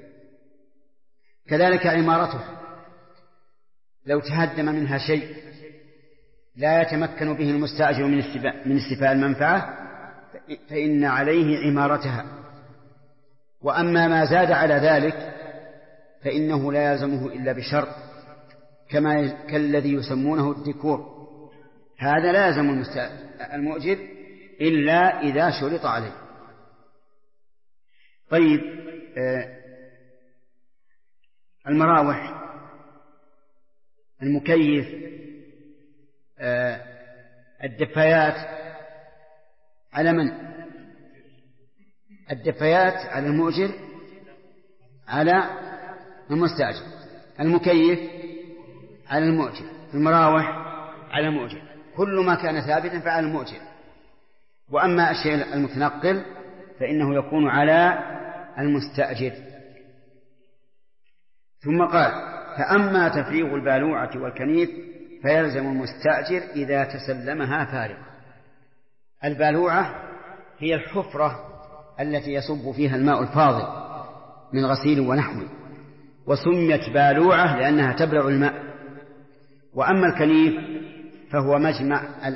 كذلك عمارته، لو تهدم منها شيء لا يتمكن به المستأجر من استيفاء المنفعة فإن عليه عمارتها. وأما ما زاد على ذلك فإنه لا يلزمه إلا بشرط، كالذي يسمونه الديكور، هذا لا يلزم المؤجر إلا إذا شرط عليه. طيب، المراوح، المكيف، الدفايات، على من؟ الدفايات على المؤجر، على المستأجر. المكيف على المؤجر، المراوح على المؤجر، كل ما كان ثابتا فعلى المؤجر. وأما الشيء المتنقل فإنه يكون على المستأجر. ثم قال: فأما تفريغ البالوعة والكنيف فيلزم المستأجر إذا تسلمها فارغة. البالوعة هي الحفرة التي يصب فيها الماء الفاضل من غسيل ونحوه، وسميت بالوعة لأنها تبلع الماء. وأما الكنيف فهو مجمع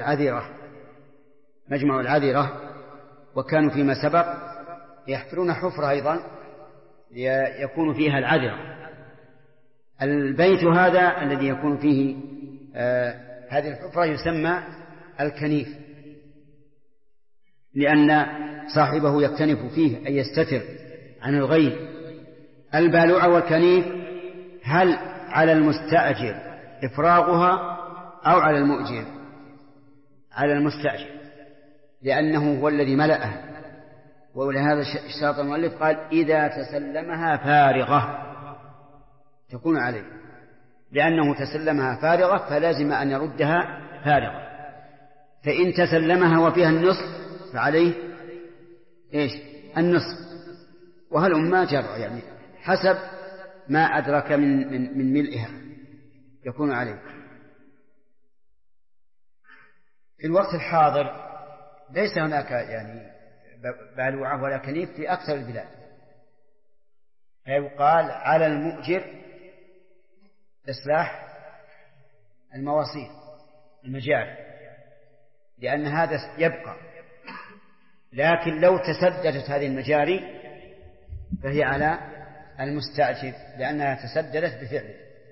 العذرة، وكانوا فيما سبق يحفرون حفرة أيضا يكون فيها العذرة. البيت هذا الذي يكون فيه هذه الحفرة يسمى الكنيف، لأن صاحبه يكتنف فيه أي يستتر عن الغير. البالوعة والكنيف هل على المستأجر إفراغها أو على المؤجر؟ على المستأجر، لأنه هو الذي ملأه. ولهذا اشترط المؤلف قال: إذا تسلمها فارغة تكون عليه، لأنه تسلمها فارغة فلازم أن يردها فارغة. فإن تسلمها وفيها النصف فعليه إيش؟ النصف، وهل ما جرى يعني حسب ما أدرك من ملئها يكون عليه. في الوقت الحاضر ليس هناك يعني بالوعة ولا كنيف في أكثر البلاد، فيقال على المؤجر إصلاح المواسير المجاري، لأن هذا يبقى. لكن لو تسددت هذه المجاري فهي على المستأجر لأنها تسددت بفعله.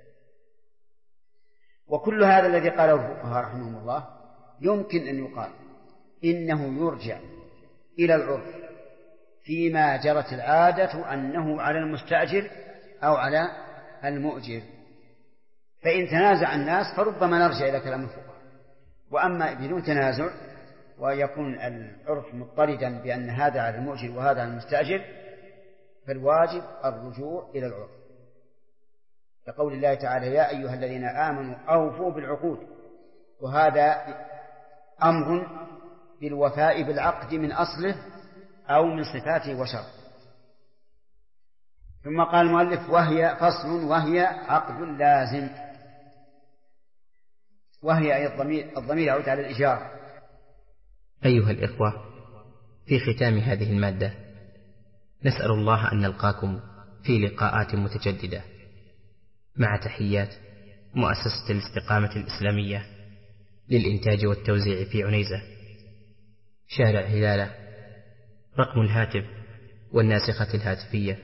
وكل هذا الذي قاله الفقهاء رحمهم الله يمكن أن يقال إنه يرجع إلى العرف فيما جرت العادة أنه على المستأجر أو على المؤجر. فإن تنازع الناس فربما نرجع إلى كلام الفقهاء. وأما بدون تنازع ويكون العرف مضطردا بأن هذا على المؤجر وهذا على المستأجر فالواجب الرجوع إلى العرف، كقول الله تعالى: يا أيها الذين آمنوا أوفوا بالعقود. وهذا أمر بالوفاء بالعقد من أصله أو من صفاته وشرطه. ثم قال المؤلف: وهي فصل وهي عقد لازم. وهي الضمير يعود على الإجارة. أيها الإخوة، في ختام هذه المادة نسأل الله أن نلقاكم في لقاءات متجددة، مع تحيات مؤسسة الاستقامة الإسلامية للإنتاج والتوزيع في عنيزة، شارع هلالة. رقم الهاتف والناسخة الهاتفية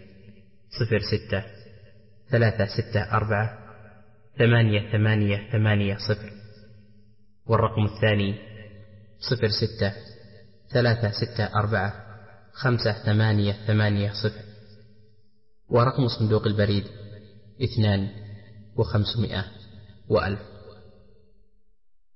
06-364-8880، والرقم الثاني 06-364-5880، ورقم صندوق البريد 2500 و1000.